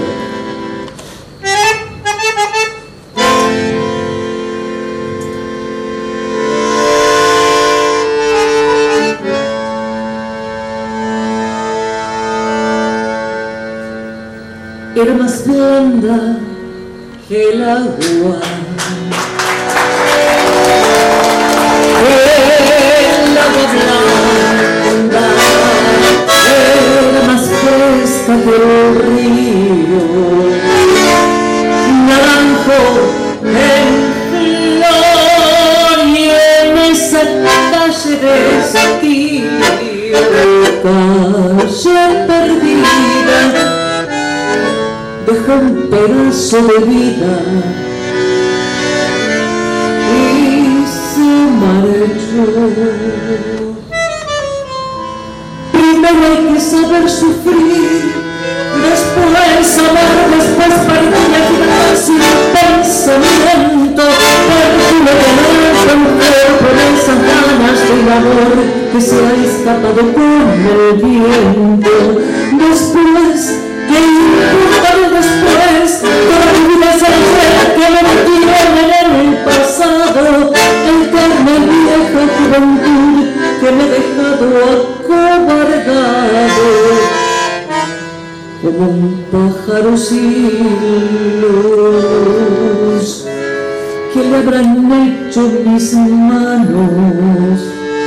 Era más blanda que el agua, blanda, era más fresca que el río, naranjo en flor y en esa calle de estío, calle perdida, dejó un pedazo de vida y se marchó. Primero hay que saber sufrir, después amar, después partir a sin pensamiento, porque tener un cuerpo en esas ganas de amor que se ha escapado con el viento. Después ¿qué importa el después? Toda mi vida es el ser que me tiene en el pasado, el carne vieja juventud que me ha dejado acobardado, como un pájaro sin luz. ¿Qué le habrán hecho mis manos?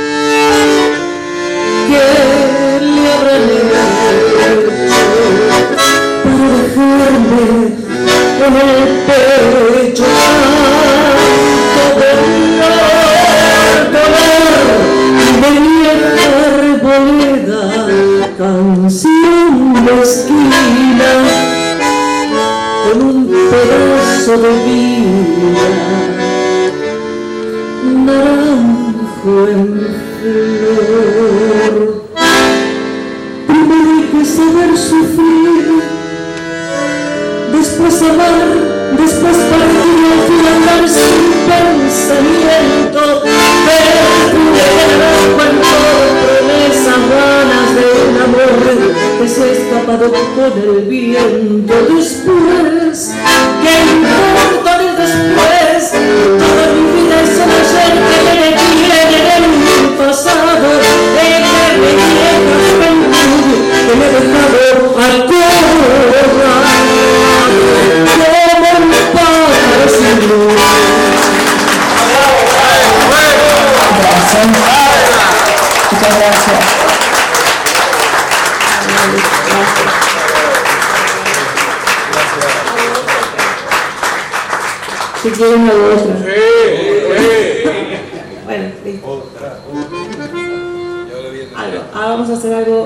¿Qué le habrán hecho para dejarme en el pecho tanto dolor de vieja arboleda, canción de esquina con un pedazo de vida, naranjo en flor? sufrir, después amar, después partir, al fin andar sin pensamiento, cuando promesas vanas de un amor que se ha escapado con el viento. Después, ¿qué importa del después? Toda mi vida es el ayer que me detiene en el pasado, de que me llega juventud que me he dejado acorralado como un pájaro sin luz. Muchas gracias. Si quieren una u otra. Bueno, listo. Vamos a hacer algo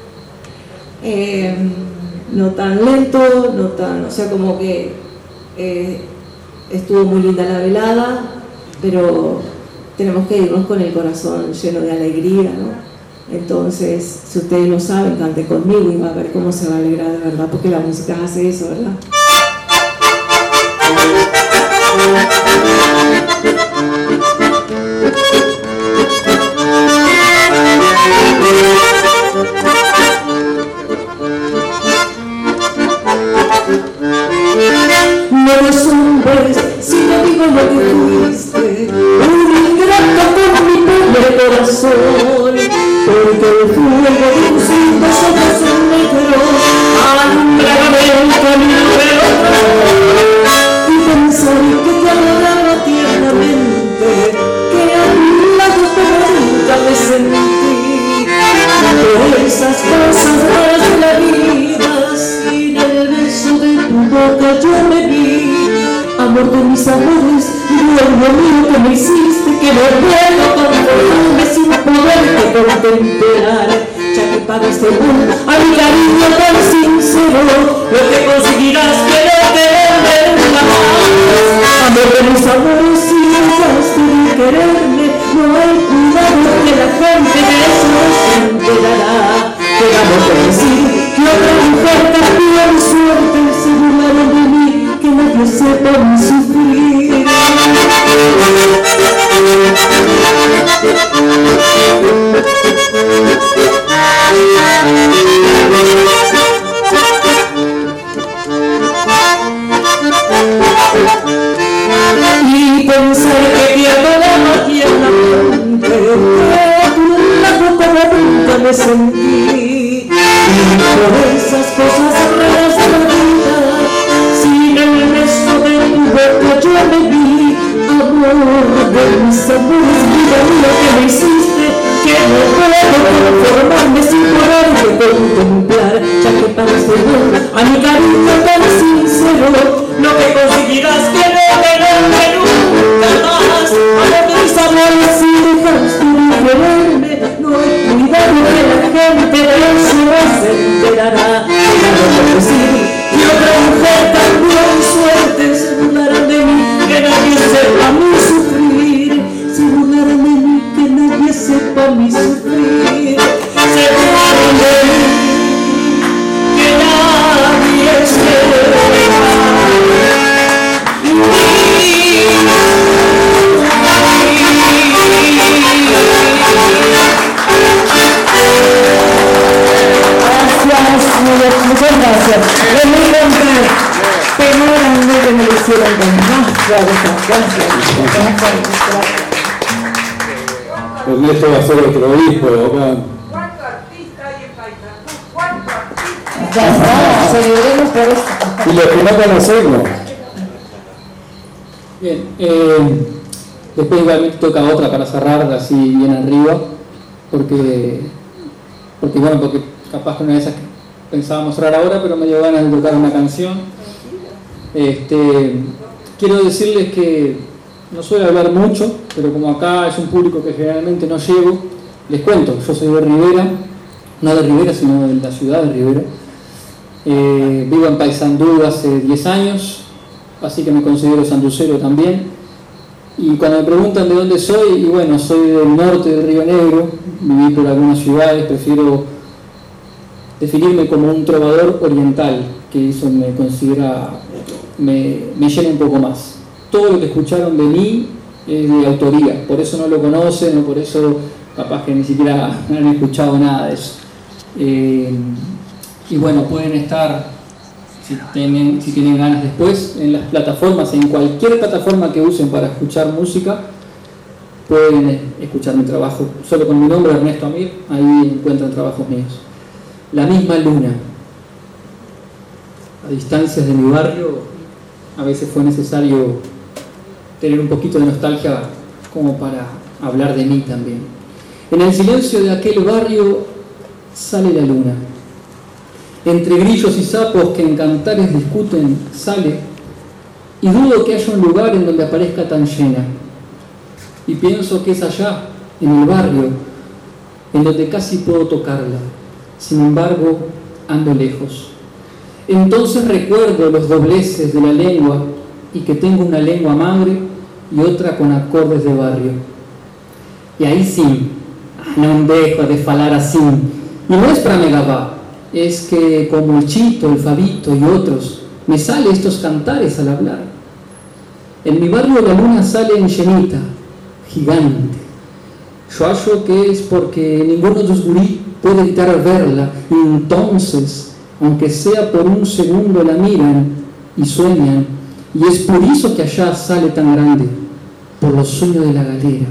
no tan lento, no tan, o sea, como que estuvo muy linda la velada, pero tenemos que irnos con el corazón lleno de alegría, ¿no? Entonces, si ustedes lo saben, cante conmigo y va a ver cómo se va a alegrar de verdad, porque la música hace eso, ¿verdad? No asombres si te digo lo que fuiste, un ingrato con mi pobre corazón, porque el fuego de tus lindos ojos negros alumbraba el camino de otro, y pensar que te adoraba tiernamente, que a mi lado como nunca me sentí, por esas cosas raras de la vida, sin el beso de tu boca yo me vi. Amor de mis amores, dueño mío que me hiciste, que no puedo conformarme sin poderte contemplar, ya que pagaste mucho a mi cariño tan sincero, lo que conseguirás que no quererme jamás. Amor de mis amores, si dejaste de quererme, no hay cuidado que la gente de eso se enterará. Quedamos de decir que otra mujer también suerte se burlaron de mí, que nadie sepa mi sufrir. Y pensar que te adoraba tiernamente, que a tu lado como nunca me sentí, y por esas cosas raras de la vida, sin el resto de tu boca yo me vi. Amor de mis amores, vida mía que me hiciste, que no puedo conformarme sin poderte contemplar, ya que pagaste mucho a mi cariño tan sincero, lo que conseguirás que no quererme nunca más. Amor de mis amores, si dejaste de quererme, no hay cuidado que la gente de eso no se enterará. Claro que sí, y otra mujer también suerte se burlarán de mí, que nadie sepa mi sufrir, se burlarán de mí, que nadie sepa mi sufrir, se burlarán de mí, que nadie sepa Muchas gracias. Es muy grande. Pena grande que me lo hicieron con más. Gracias. Ernesto va a ser otro hijo, ¿verdad? ¿Cuánto artista hay en Paysandú? ¿Cuánto artista? Ya está, celebremos por esto. Y los que no conocemos. Bien, después igualmente toca otra para cerrar así bien arriba, porque capaz que una de esas que pensábamos cerrar ahora, pero me dio ganas de tocar una canción. Quiero decirles que no suelo hablar mucho, pero como acá es un público que generalmente no llego, les cuento, yo soy de Rivera, no de Rivera, sino de la ciudad de Rivera. Vivo en Paysandú hace 10 años, así que me considero sanducero también. Y cuando me preguntan de dónde soy, y bueno, soy del norte de Río Negro, viví por algunas ciudades, prefiero definirme como un trovador oriental, que eso me llena un poco más. Todo lo que escucharon de mí es de autoría, por eso no lo conocen, o por eso capaz que ni siquiera han escuchado nada de eso. Y bueno, pueden estar, si tienen ganas después, en las plataformas, en cualquier plataforma que usen para escuchar música, pueden escuchar mi trabajo. Solo con mi nombre, Ernesto Amir, ahí encuentran trabajos míos. La misma luna. A distancias de mi barrio, a veces fue necesario tener un poquito de nostalgia como para hablar de mí también. En el silencio de aquel barrio sale la luna. Entre grillos y sapos que en cantares discuten, sale, y dudo que haya un lugar en donde aparezca tan llena. Y pienso que es allá, en el barrio, en donde casi puedo tocarla. Sin embargo, ando lejos. Entonces recuerdo los dobleces de la lengua y que tengo una lengua madre y otra con acordes de barrio. Y ahí sí, no dejo de falar así. Y no es para megabá, es que como el Chito, el Fabito y otros, me sale estos cantares al hablar. En mi barrio la luna sale en llenita, gigante. Yo hallo que es porque ninguno de los gurí puede evitar verla, y entonces, aunque sea por un segundo, la miran y sueñan, y es por eso que allá sale tan grande, por los sueños de la galera.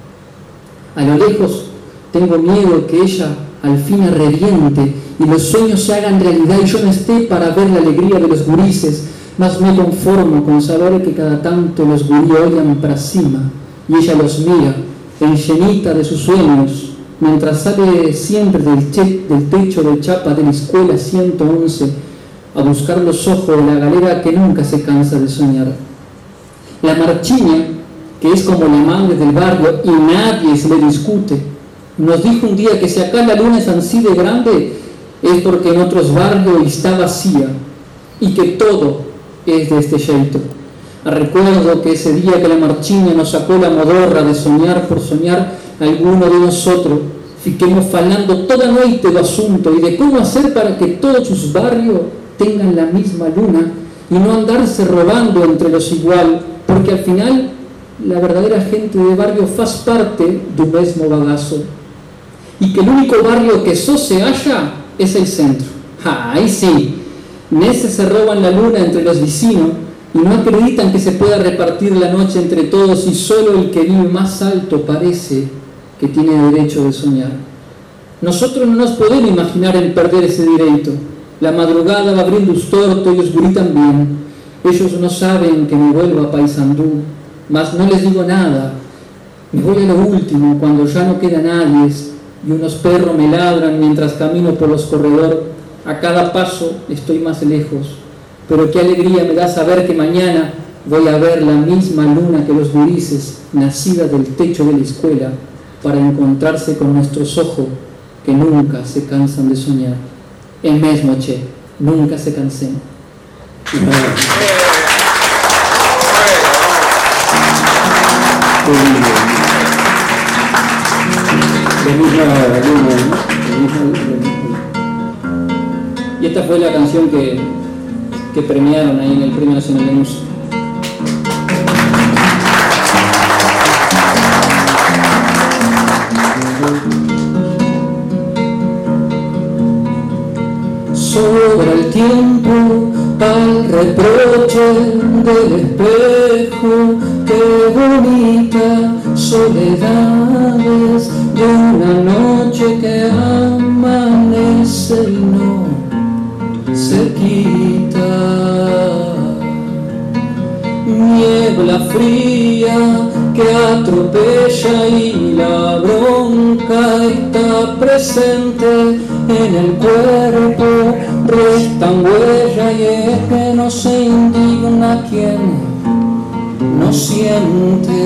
A lo lejos tengo miedo que ella al fin reviente y los sueños se hagan realidad y yo no esté para ver la alegría de los gurises, mas me conformo con saber que cada tanto los gurí oigan para cima y ella los mira en llenita de sus sueños, mientras sale siempre del techo de chapa de la escuela 111 a buscar los ojos de la galera que nunca se cansa de soñar. La marchiña, que es como la madre del barrio y nadie se le discute, nos dijo un día que si acá la luna es así de grande es porque en otros barrios está vacía y que todo es de este jeito. Recuerdo que ese día que la marchiña nos sacó la modorra de soñar por soñar, alguno de nosotros fiquemos falando toda noche del asunto y de cómo hacer para que todos sus barrios tengan la misma luna y no andarse robando entre los igual, porque al final la verdadera gente de barrio faz parte del mismo bagazo. Y que el único barrio que se halla es el centro. Ahí sí, Nese se roban la luna entre los vecinos y no acreditan que se pueda repartir la noche entre todos y solo el que vive más alto parece que tiene derecho de soñar. Nosotros no nos podemos imaginar en perder ese derecho. La madrugada va abriendo los tortos y los gurí también. Ellos no saben que me vuelvo a Paysandú, mas no les digo nada. Me voy a lo último, cuando ya no queda nadie y unos perros me ladran mientras camino por los corredores. A cada paso estoy más lejos, pero qué alegría me da saber que mañana voy a ver la misma luna que los gurises, nacida del techo de la escuela, para encontrarse con nuestros ojos que nunca se cansan de soñar. El mismo, che, nunca se cansen. Y esta fue la canción que premiaron ahí en el Premio Nacional de Música. Sobra el tiempo pa'l reproche del espejo, qué bonita soledades de una noche que amanece y no se quita. Niebla fría que atropella y la bronca está presente en el cuerpo, restan huella y es que no se indigna quien no siente.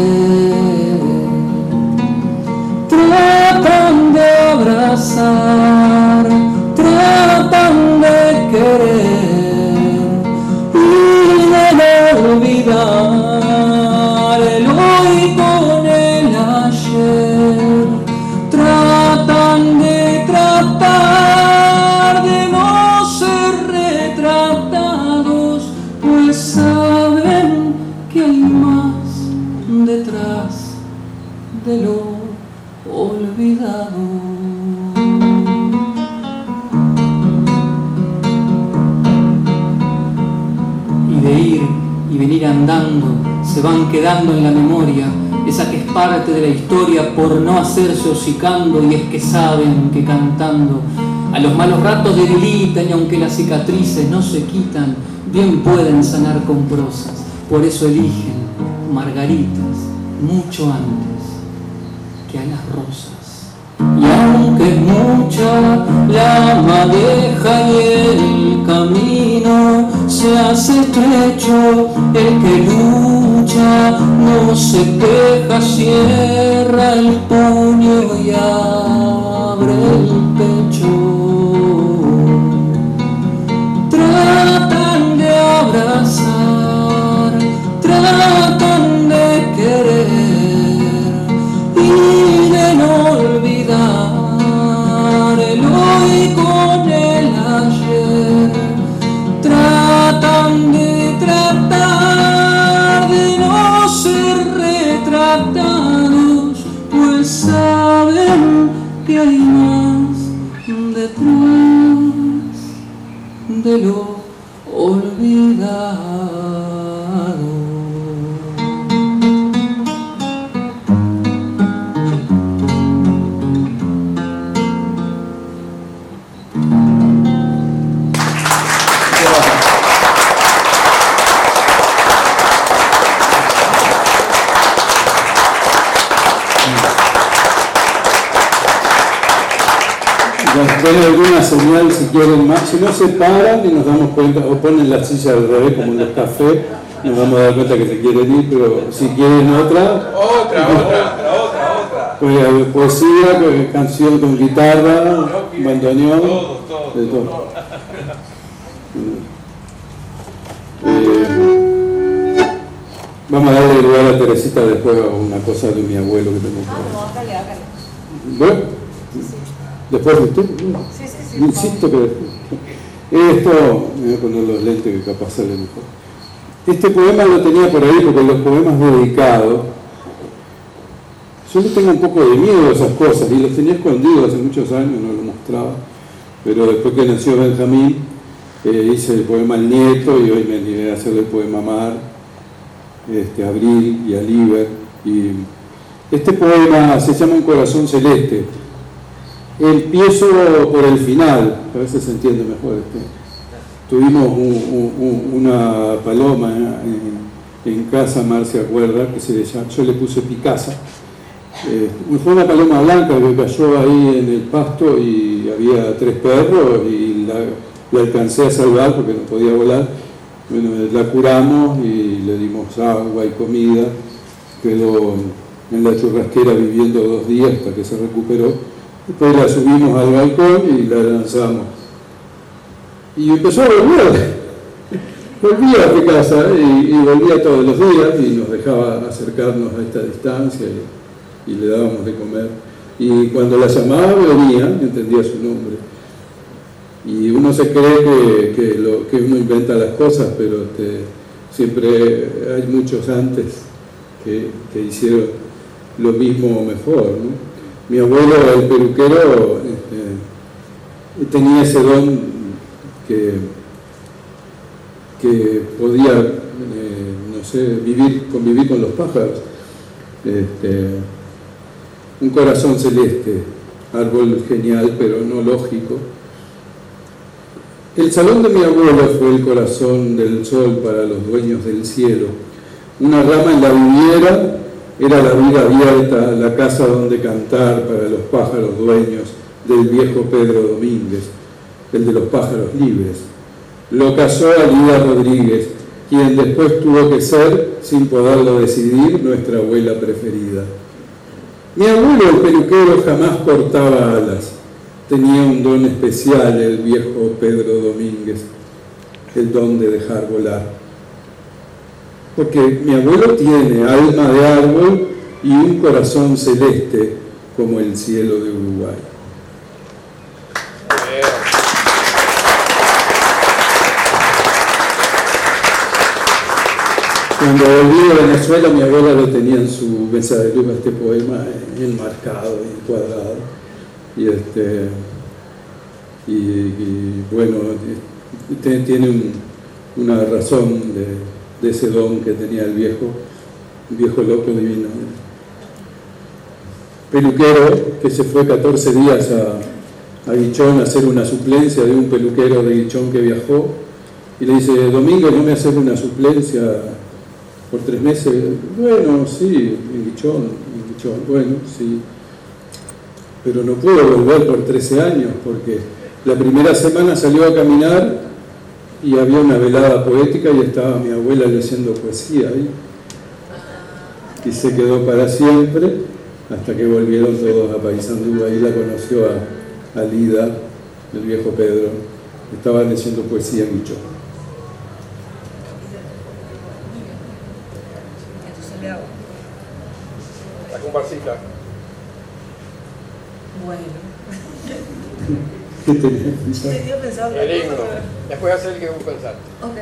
Tratan de abrazar, tratan de querer y de olvidar el hoy con el ayer. Tratan de ir y venir andando, se van quedando en la memoria, esa que es parte de la historia por no hacerse hocicando, y es que saben que cantando a los malos ratos debilitan, y aunque las cicatrices no se quitan, bien pueden sanar con prosas. Por eso eligen margaritas mucho antes que a las rosas. Y aunque es mucha la madeja y el camino se hace estrecho, el que lucha no se queja, cierra el puño y abre el pecho. Tratan de abrazar, tratan de querer y de no olvidar el hoy con el ayer. Tratan de no ser retratados, pues saben que hay más detrás de lo olvidado. Ponen alguna señal si quieren más, si no se paran y nos damos cuenta, o ponen la silla al revés como en los cafés, nos vamos a dar cuenta que se quieren ir, pero si quieren otra. Pues poesía, pues, canción con guitarra, bandoneón, de todo. Vamos a darle lugar a Teresita después a una cosa de mi abuelo que tengo. Hágale. Bueno. ¿Después de usted? Sí. Insisto que después. Esto, me voy a poner los lentes que capaz sale mejor. Este poema lo tenía por ahí porque los poemas dedicados, yo le tengo un poco de miedo a esas cosas y los tenía escondidos hace muchos años, no los mostraba. Pero después que nació Benjamín, hice el poema al nieto y hoy me animé a hacerle el poema a Mar, a Abril y a Liber. Y este poema se llama Un corazón celeste. Empiezo por el final, a veces se entiende mejor. Tuvimos una paloma en casa, Mar se acuerda, que yo le puse Picasa. Fue una paloma blanca que cayó ahí en el pasto y había 3 perros y la alcancé a salvar porque no podía volar. Bueno, la curamos y le dimos agua y comida. Quedó en la churrasquera viviendo 2 días hasta que se recuperó. Después la subimos al balcón y la lanzamos. Y empezó a volver. Volvía a Picasa y volvía todos los días y nos dejaba acercarnos a esta distancia y le dábamos de comer. Y cuando la llamaba venía, entendía su nombre. Y uno se cree que uno inventa las cosas, pero siempre hay muchos antes que hicieron lo mismo o mejor, ¿no? Mi abuelo, el peluquero, tenía ese don que podía, convivir con los pájaros. Un corazón celeste, árbol genial, pero no lógico. El salón de mi abuelo fue el corazón del sol para los dueños del cielo. Una rama en la viviera era la vida abierta, la casa donde cantar para los pájaros dueños del viejo Pedro Domínguez, el de los pájaros libres. Lo casó a Lida Rodríguez, quien después tuvo que ser, sin poderlo decidir, nuestra abuela preferida. Mi abuelo, el peluquero, jamás cortaba alas. Tenía un don especial, el viejo Pedro Domínguez, el don de dejar volar. Porque mi abuelo tiene alma de árbol y un corazón celeste como el cielo de Uruguay. Cuando volví a Venezuela, mi abuela lo tenía en su mesa de luz, este poema enmarcado y encuadrado. Y bueno, tiene una razón de ese don que tenía el viejo loco divino. Peluquero que se fue 14 días a Guichón a hacer una suplencia de un peluquero de Guichón que viajó, y le dice: Domingo, ¿no me haces una suplencia por 3 meses? Bueno, sí, en Guichón, bueno, sí. Pero no puedo volver por 13 años, porque la primera semana salió a caminar y había una velada poética y estaba mi abuela leyendo poesía ahí. Y se quedó para siempre, hasta que volvieron todos a Paysandú. Ahí la conoció a Lida, el viejo Pedro. Estaba leyendo poesía en Guichón. La comparsita. Bueno. ¿Qué tenías? Tenía pensado El himno. Después hacer el que vos pensaste. Ok.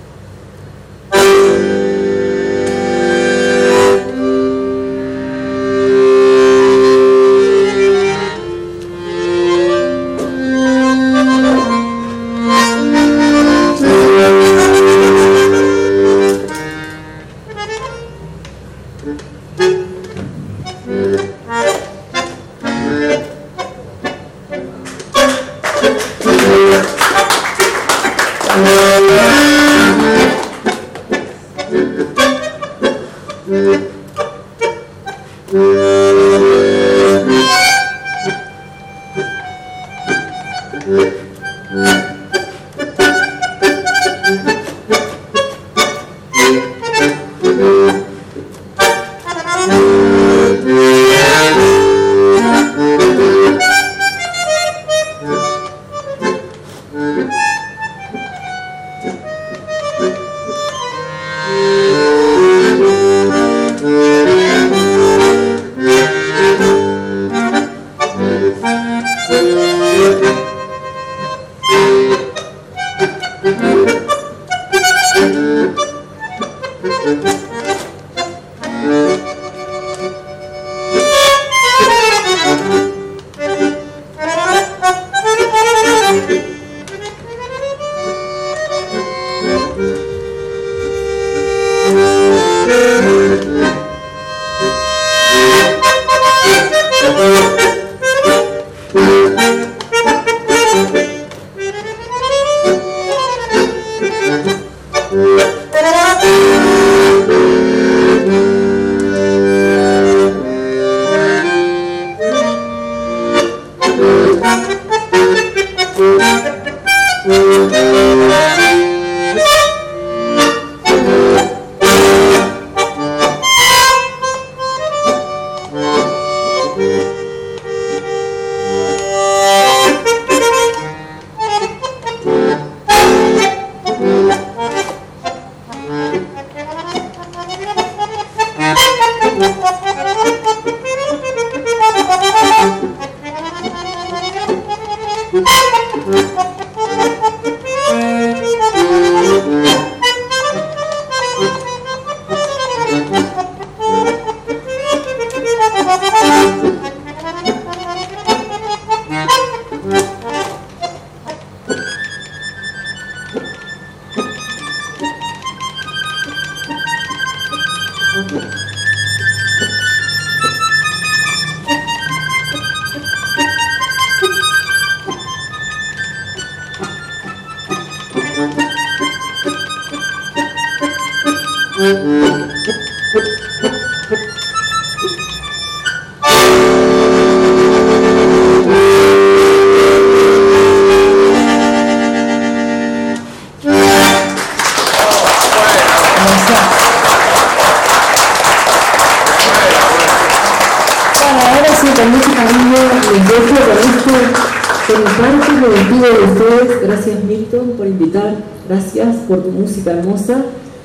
Gracias Milton por invitar, gracias por tu música hermosa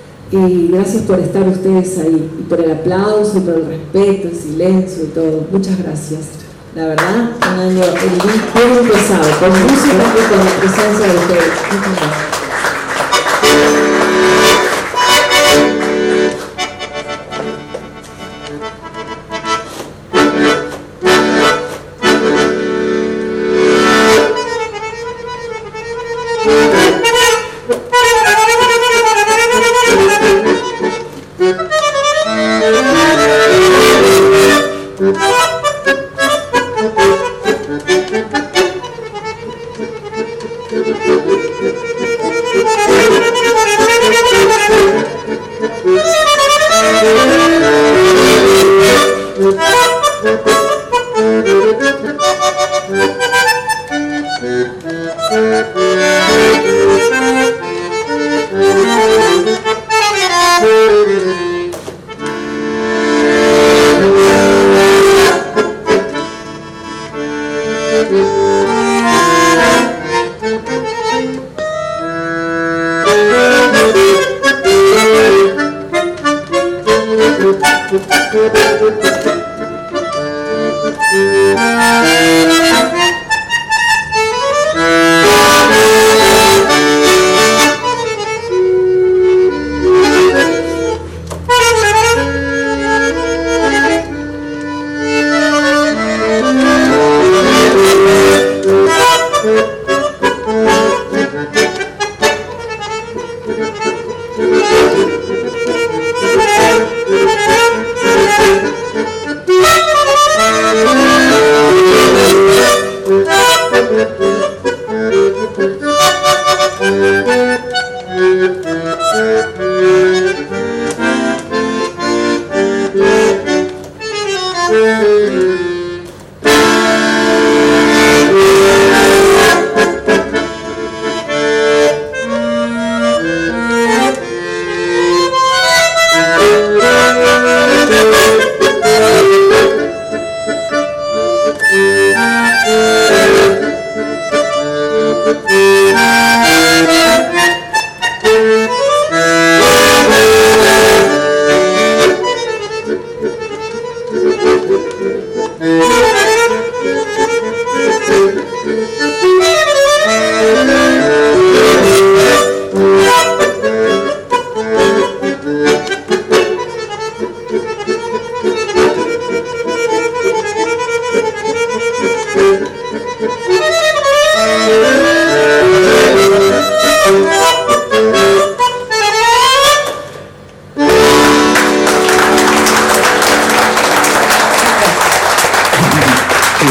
y gracias por estar ustedes ahí y por el aplauso y por el respeto, el silencio y todo. Muchas gracias. La verdad, un año bien pesado, con música y con la presencia de ustedes. Muchas gracias. Thank you.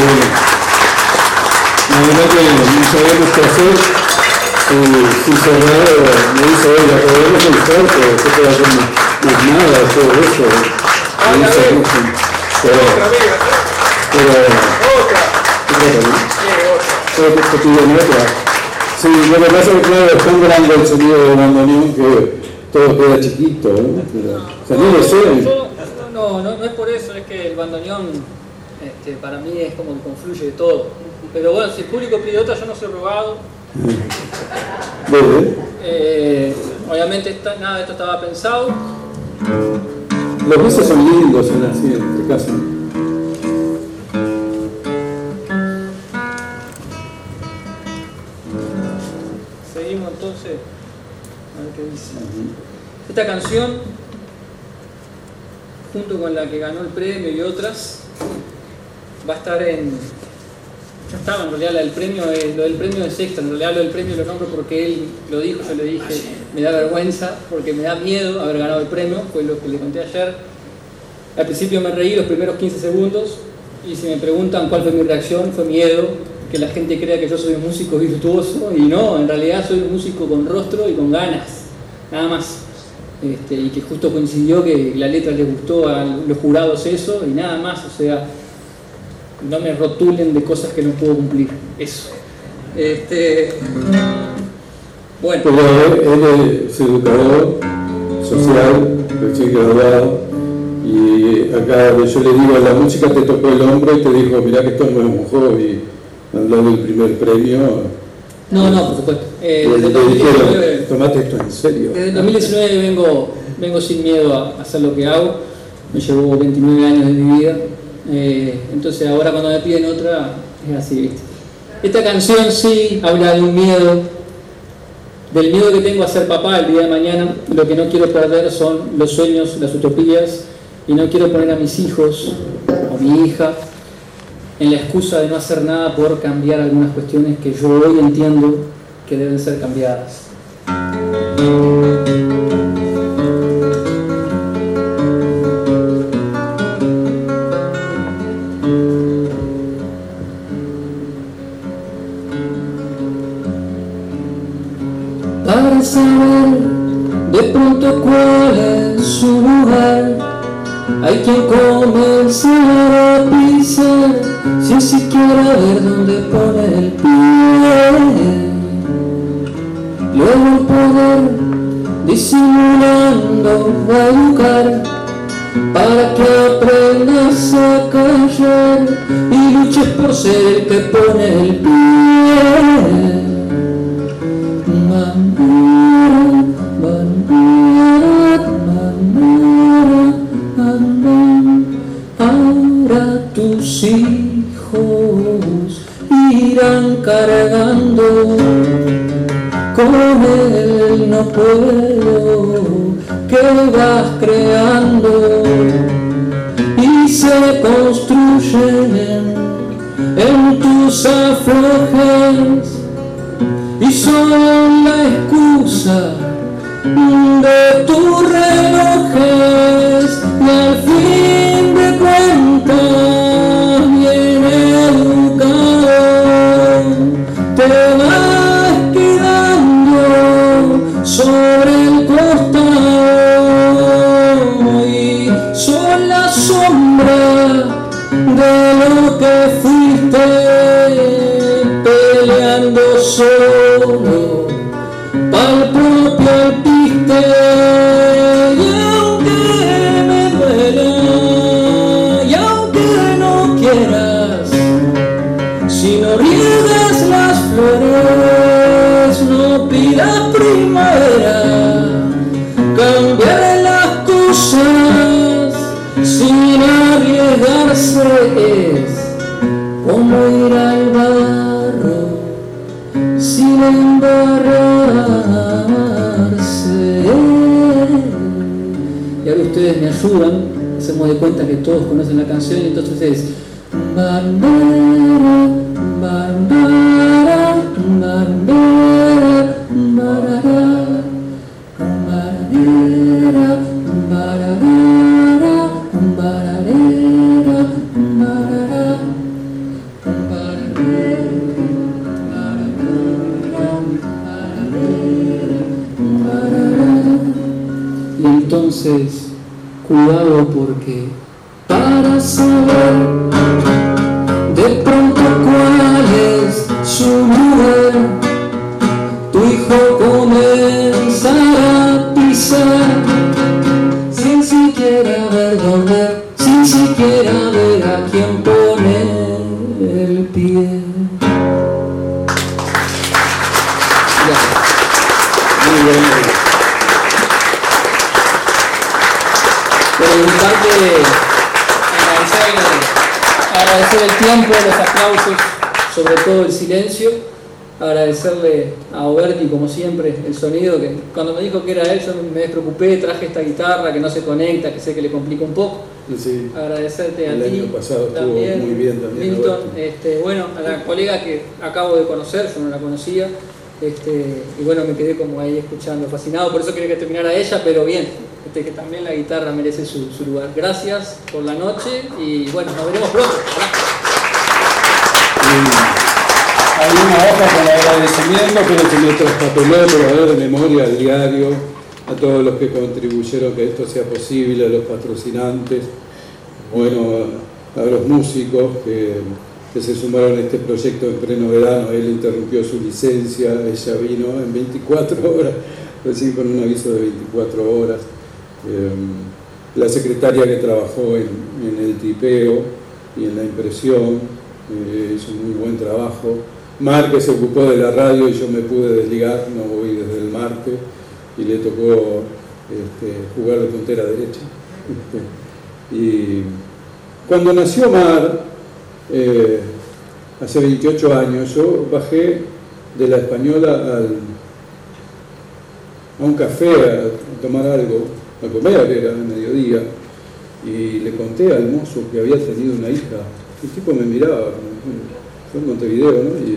bueno. La verdad que no sabemos qué hacer. Si Cerrado me dice, oiga, podemos buscar, pero se puede hacer más nada, todo eso. Sí, lo que pasa es que claro, es tan grande el sonido del bandoneón que todo queda chiquito, ¿no? No es por eso, es que el bandoneón para mí es como que confluye de todo. Pero bueno, si el público pide otra, yo no soy rogado. Obviamente nada de esto estaba pensado. Los besos son lindos en así, entre casa. Seguimos entonces. A ver qué dice. Esta canción, junto con la que ganó el premio y otras, va a estar en... Ya estaba, en realidad lo del premio es extra, en realidad lo del premio lo nombro porque él lo dijo, yo le dije, me da vergüenza, porque me da miedo haber ganado el premio, fue lo que le conté ayer. Al principio me reí los primeros 15 segundos, y si me preguntan cuál fue mi reacción, fue miedo, que la gente crea que yo soy un músico virtuoso, y no, en realidad soy un músico con rostro y con ganas, nada más. Y que justo coincidió que la letra le gustó a los jurados eso, y nada más, o sea, no me rotulen de cosas que no puedo cumplir, eso. Bueno. Pero él es educador social, recién graduado, y acá yo le digo, la música te tocó el hombro y te dijo, mirá que esto no es un hobby, hablando del primer premio. No, por supuesto. Desde 2019, tomate esto en serio. Desde el 2019 vengo sin miedo a hacer lo que hago, me llevo 29 años de mi vida. Entonces ahora cuando me piden otra es así, ¿viste? Esta canción sí habla de un miedo, del miedo que tengo a ser papá el día de mañana. Lo que no quiero perder son los sueños, las utopías, y no quiero poner a mis hijos o mi hija en la excusa de no hacer nada por cambiar algunas cuestiones que yo hoy entiendo que deben ser cambiadas. Para saber de pronto cuál es su lugar, hay quien comienza a pisar sin siquiera ver dónde pone el pie. Luego el poder disimulando va a educar para que aprendas a callar y luches por ser el que pone el pie. Ahora tus hijos irán cargando con el no puedo que vas creando y se construyen en tus aflojes y son la excusa de tus relojes, y al fin de cuentas bien educado te vas quedando sobre el costado y son la sombra de lo que fuiste peleando solo pa'l propio alpiste. Y aunque me duela y aunque no quieras, si no riegas las flores no pidas primavera. Cambiar las cosas sin arriesgarse es como ir al barro sin embarrarse. Y ahora ustedes me ayudan, hacemos de cuenta que todos conocen la canción, y entonces es bandera, bandera, bandera, bandera, bandera, bandera, bandera, bandera. Entonces, cuidado porque para saber de pronto cuál es su lugar, tu hijo comenzará a pisar sin siquiera ver dónde, sin siquiera ver a quién pone el pie. Muy bien. Por mi parte, agradecer el tiempo, los aplausos, sobre todo el silencio. Agradecerle a Oberti, como siempre, el sonido, que cuando me dijo que era él yo me despreocupé, traje esta guitarra que no se conecta, que sé que le complica un poco. Sí. Agradecerte a ti. El año pasado también, estuvo muy bien también. Milton, bueno, a la colega que acabo de conocer, yo no la conocía, y bueno, me quedé como ahí escuchando, fascinado, por eso quería que terminara ella, pero bien, que también la guitarra merece su lugar. Gracias por la noche y bueno, nos veremos pronto. Hay una hoja con agradecimiento, pero se me traspapeló por haber de memoria al diario, a todos los que contribuyeron que esto sea posible, a los patrocinantes, bueno, a los músicos que se sumaron a este proyecto en pleno verano. Él interrumpió su licencia, ella vino en 24 horas, recién con un aviso de 24 horas. La secretaria que trabajó en el tipeo y en la impresión hizo un muy buen trabajo. Mar, que se ocupó de la radio y yo me pude desligar, no voy desde el martes, y le tocó jugar de puntera derecha. Y cuando nació Mar, hace 28 años, yo bajé de la Española a un café a tomar algo, a comer, que era de mediodía, y le conté al mozo que había tenido una hija. El tipo me miraba, fue en Montevideo, ¿no? Y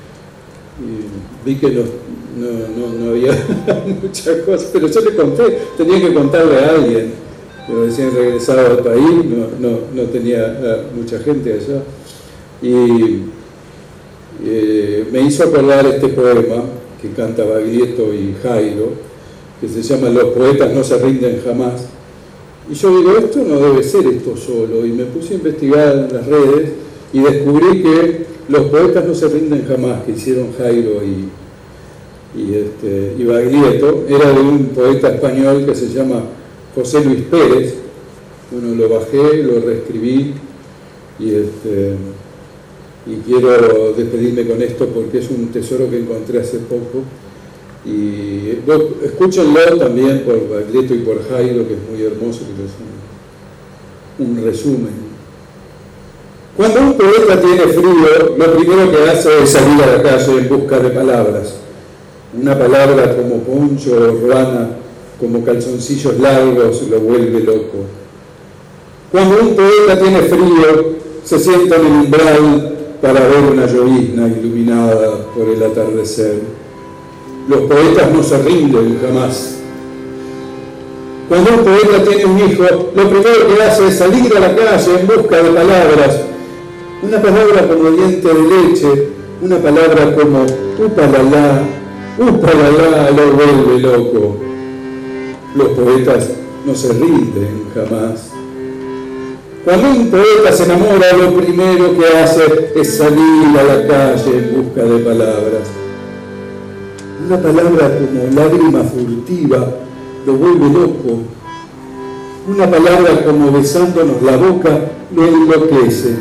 vi que no había muchas cosas, pero yo le conté, tenía que contarle a alguien. Yo recién regresaba al país, no tenía mucha gente allá. Y me hizo acordar este poema que canta Baglietto y Jairo, que se llama Los poetas no se rinden jamás. Y yo digo, esto no debe ser esto solo, y me puse a investigar en las redes y descubrí que Los poetas no se rinden jamás, que hicieron Jairo y Baglietto, era de un poeta español que se llama José Luis Pérez. Bueno, lo bajé, lo reescribí y quiero despedirme con esto porque es un tesoro que encontré hace poco. Y escúchenlo también por Baglietto y por Jairo, que es muy hermoso, que es un resumen. Cuando un poeta tiene frío, lo primero que hace es salir a la calle en busca de palabras. Una palabra como poncho o ruana, como calzoncillos largos, lo vuelve loco. Cuando un poeta tiene frío, se sienta en el umbral para ver una llovizna iluminada por el atardecer. Los poetas no se rinden jamás. Cuando un poeta tiene un hijo, lo primero que hace es salir a la calle en busca de palabras. Una palabra como diente de leche, una palabra como upalala, lo vuelve loco. Los poetas no se rinden jamás. Cuando un poeta se enamora, lo primero que hace es salir a la calle en busca de palabras. Una palabra como lágrima furtiva lo vuelve loco. Una palabra como besándonos la boca lo enloquece.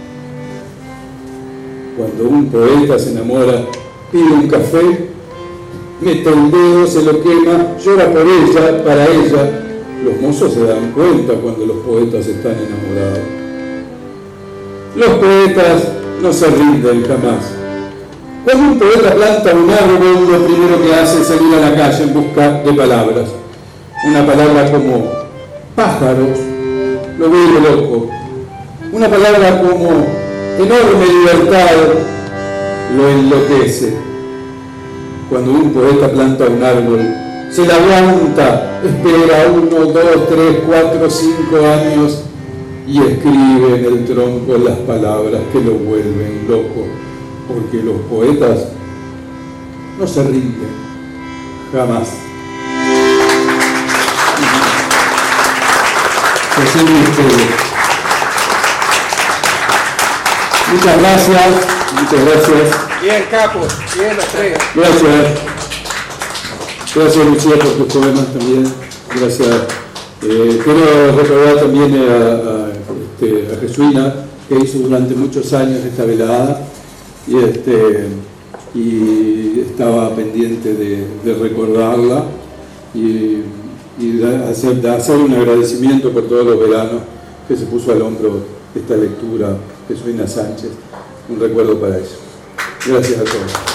Cuando un poeta se enamora, pide un café, mete el dedo, se lo quema, llora por ella, para ella. Los mozos se dan cuenta cuando los poetas están enamorados. Los poetas no se rinden jamás. Cuando un poeta planta un árbol, lo primero que hace es salir a la calle en busca de palabras. Una palabra como pájaros lo vuelve loco. Una palabra como enorme libertad lo enloquece. Cuando un poeta planta un árbol, se la aguanta, espera 1, 2, 3, 4, 5 años y escribe en el tronco las palabras que lo vuelven loco, porque los poetas no se rinden jamás. agradecerle a ustedes. Muchas gracias. Bien, capo, bien, los tres. Gracias Lucía por tus poemas también. Gracias. Quiero recordar también a Jesuina, que hizo durante muchos años esta velada y estaba pendiente de recordarla y de hacer un agradecimiento por todos los veranos que se puso al hombro esta lectura, Jesuina Sánchez. Un recuerdo para ella. Gracias a todos.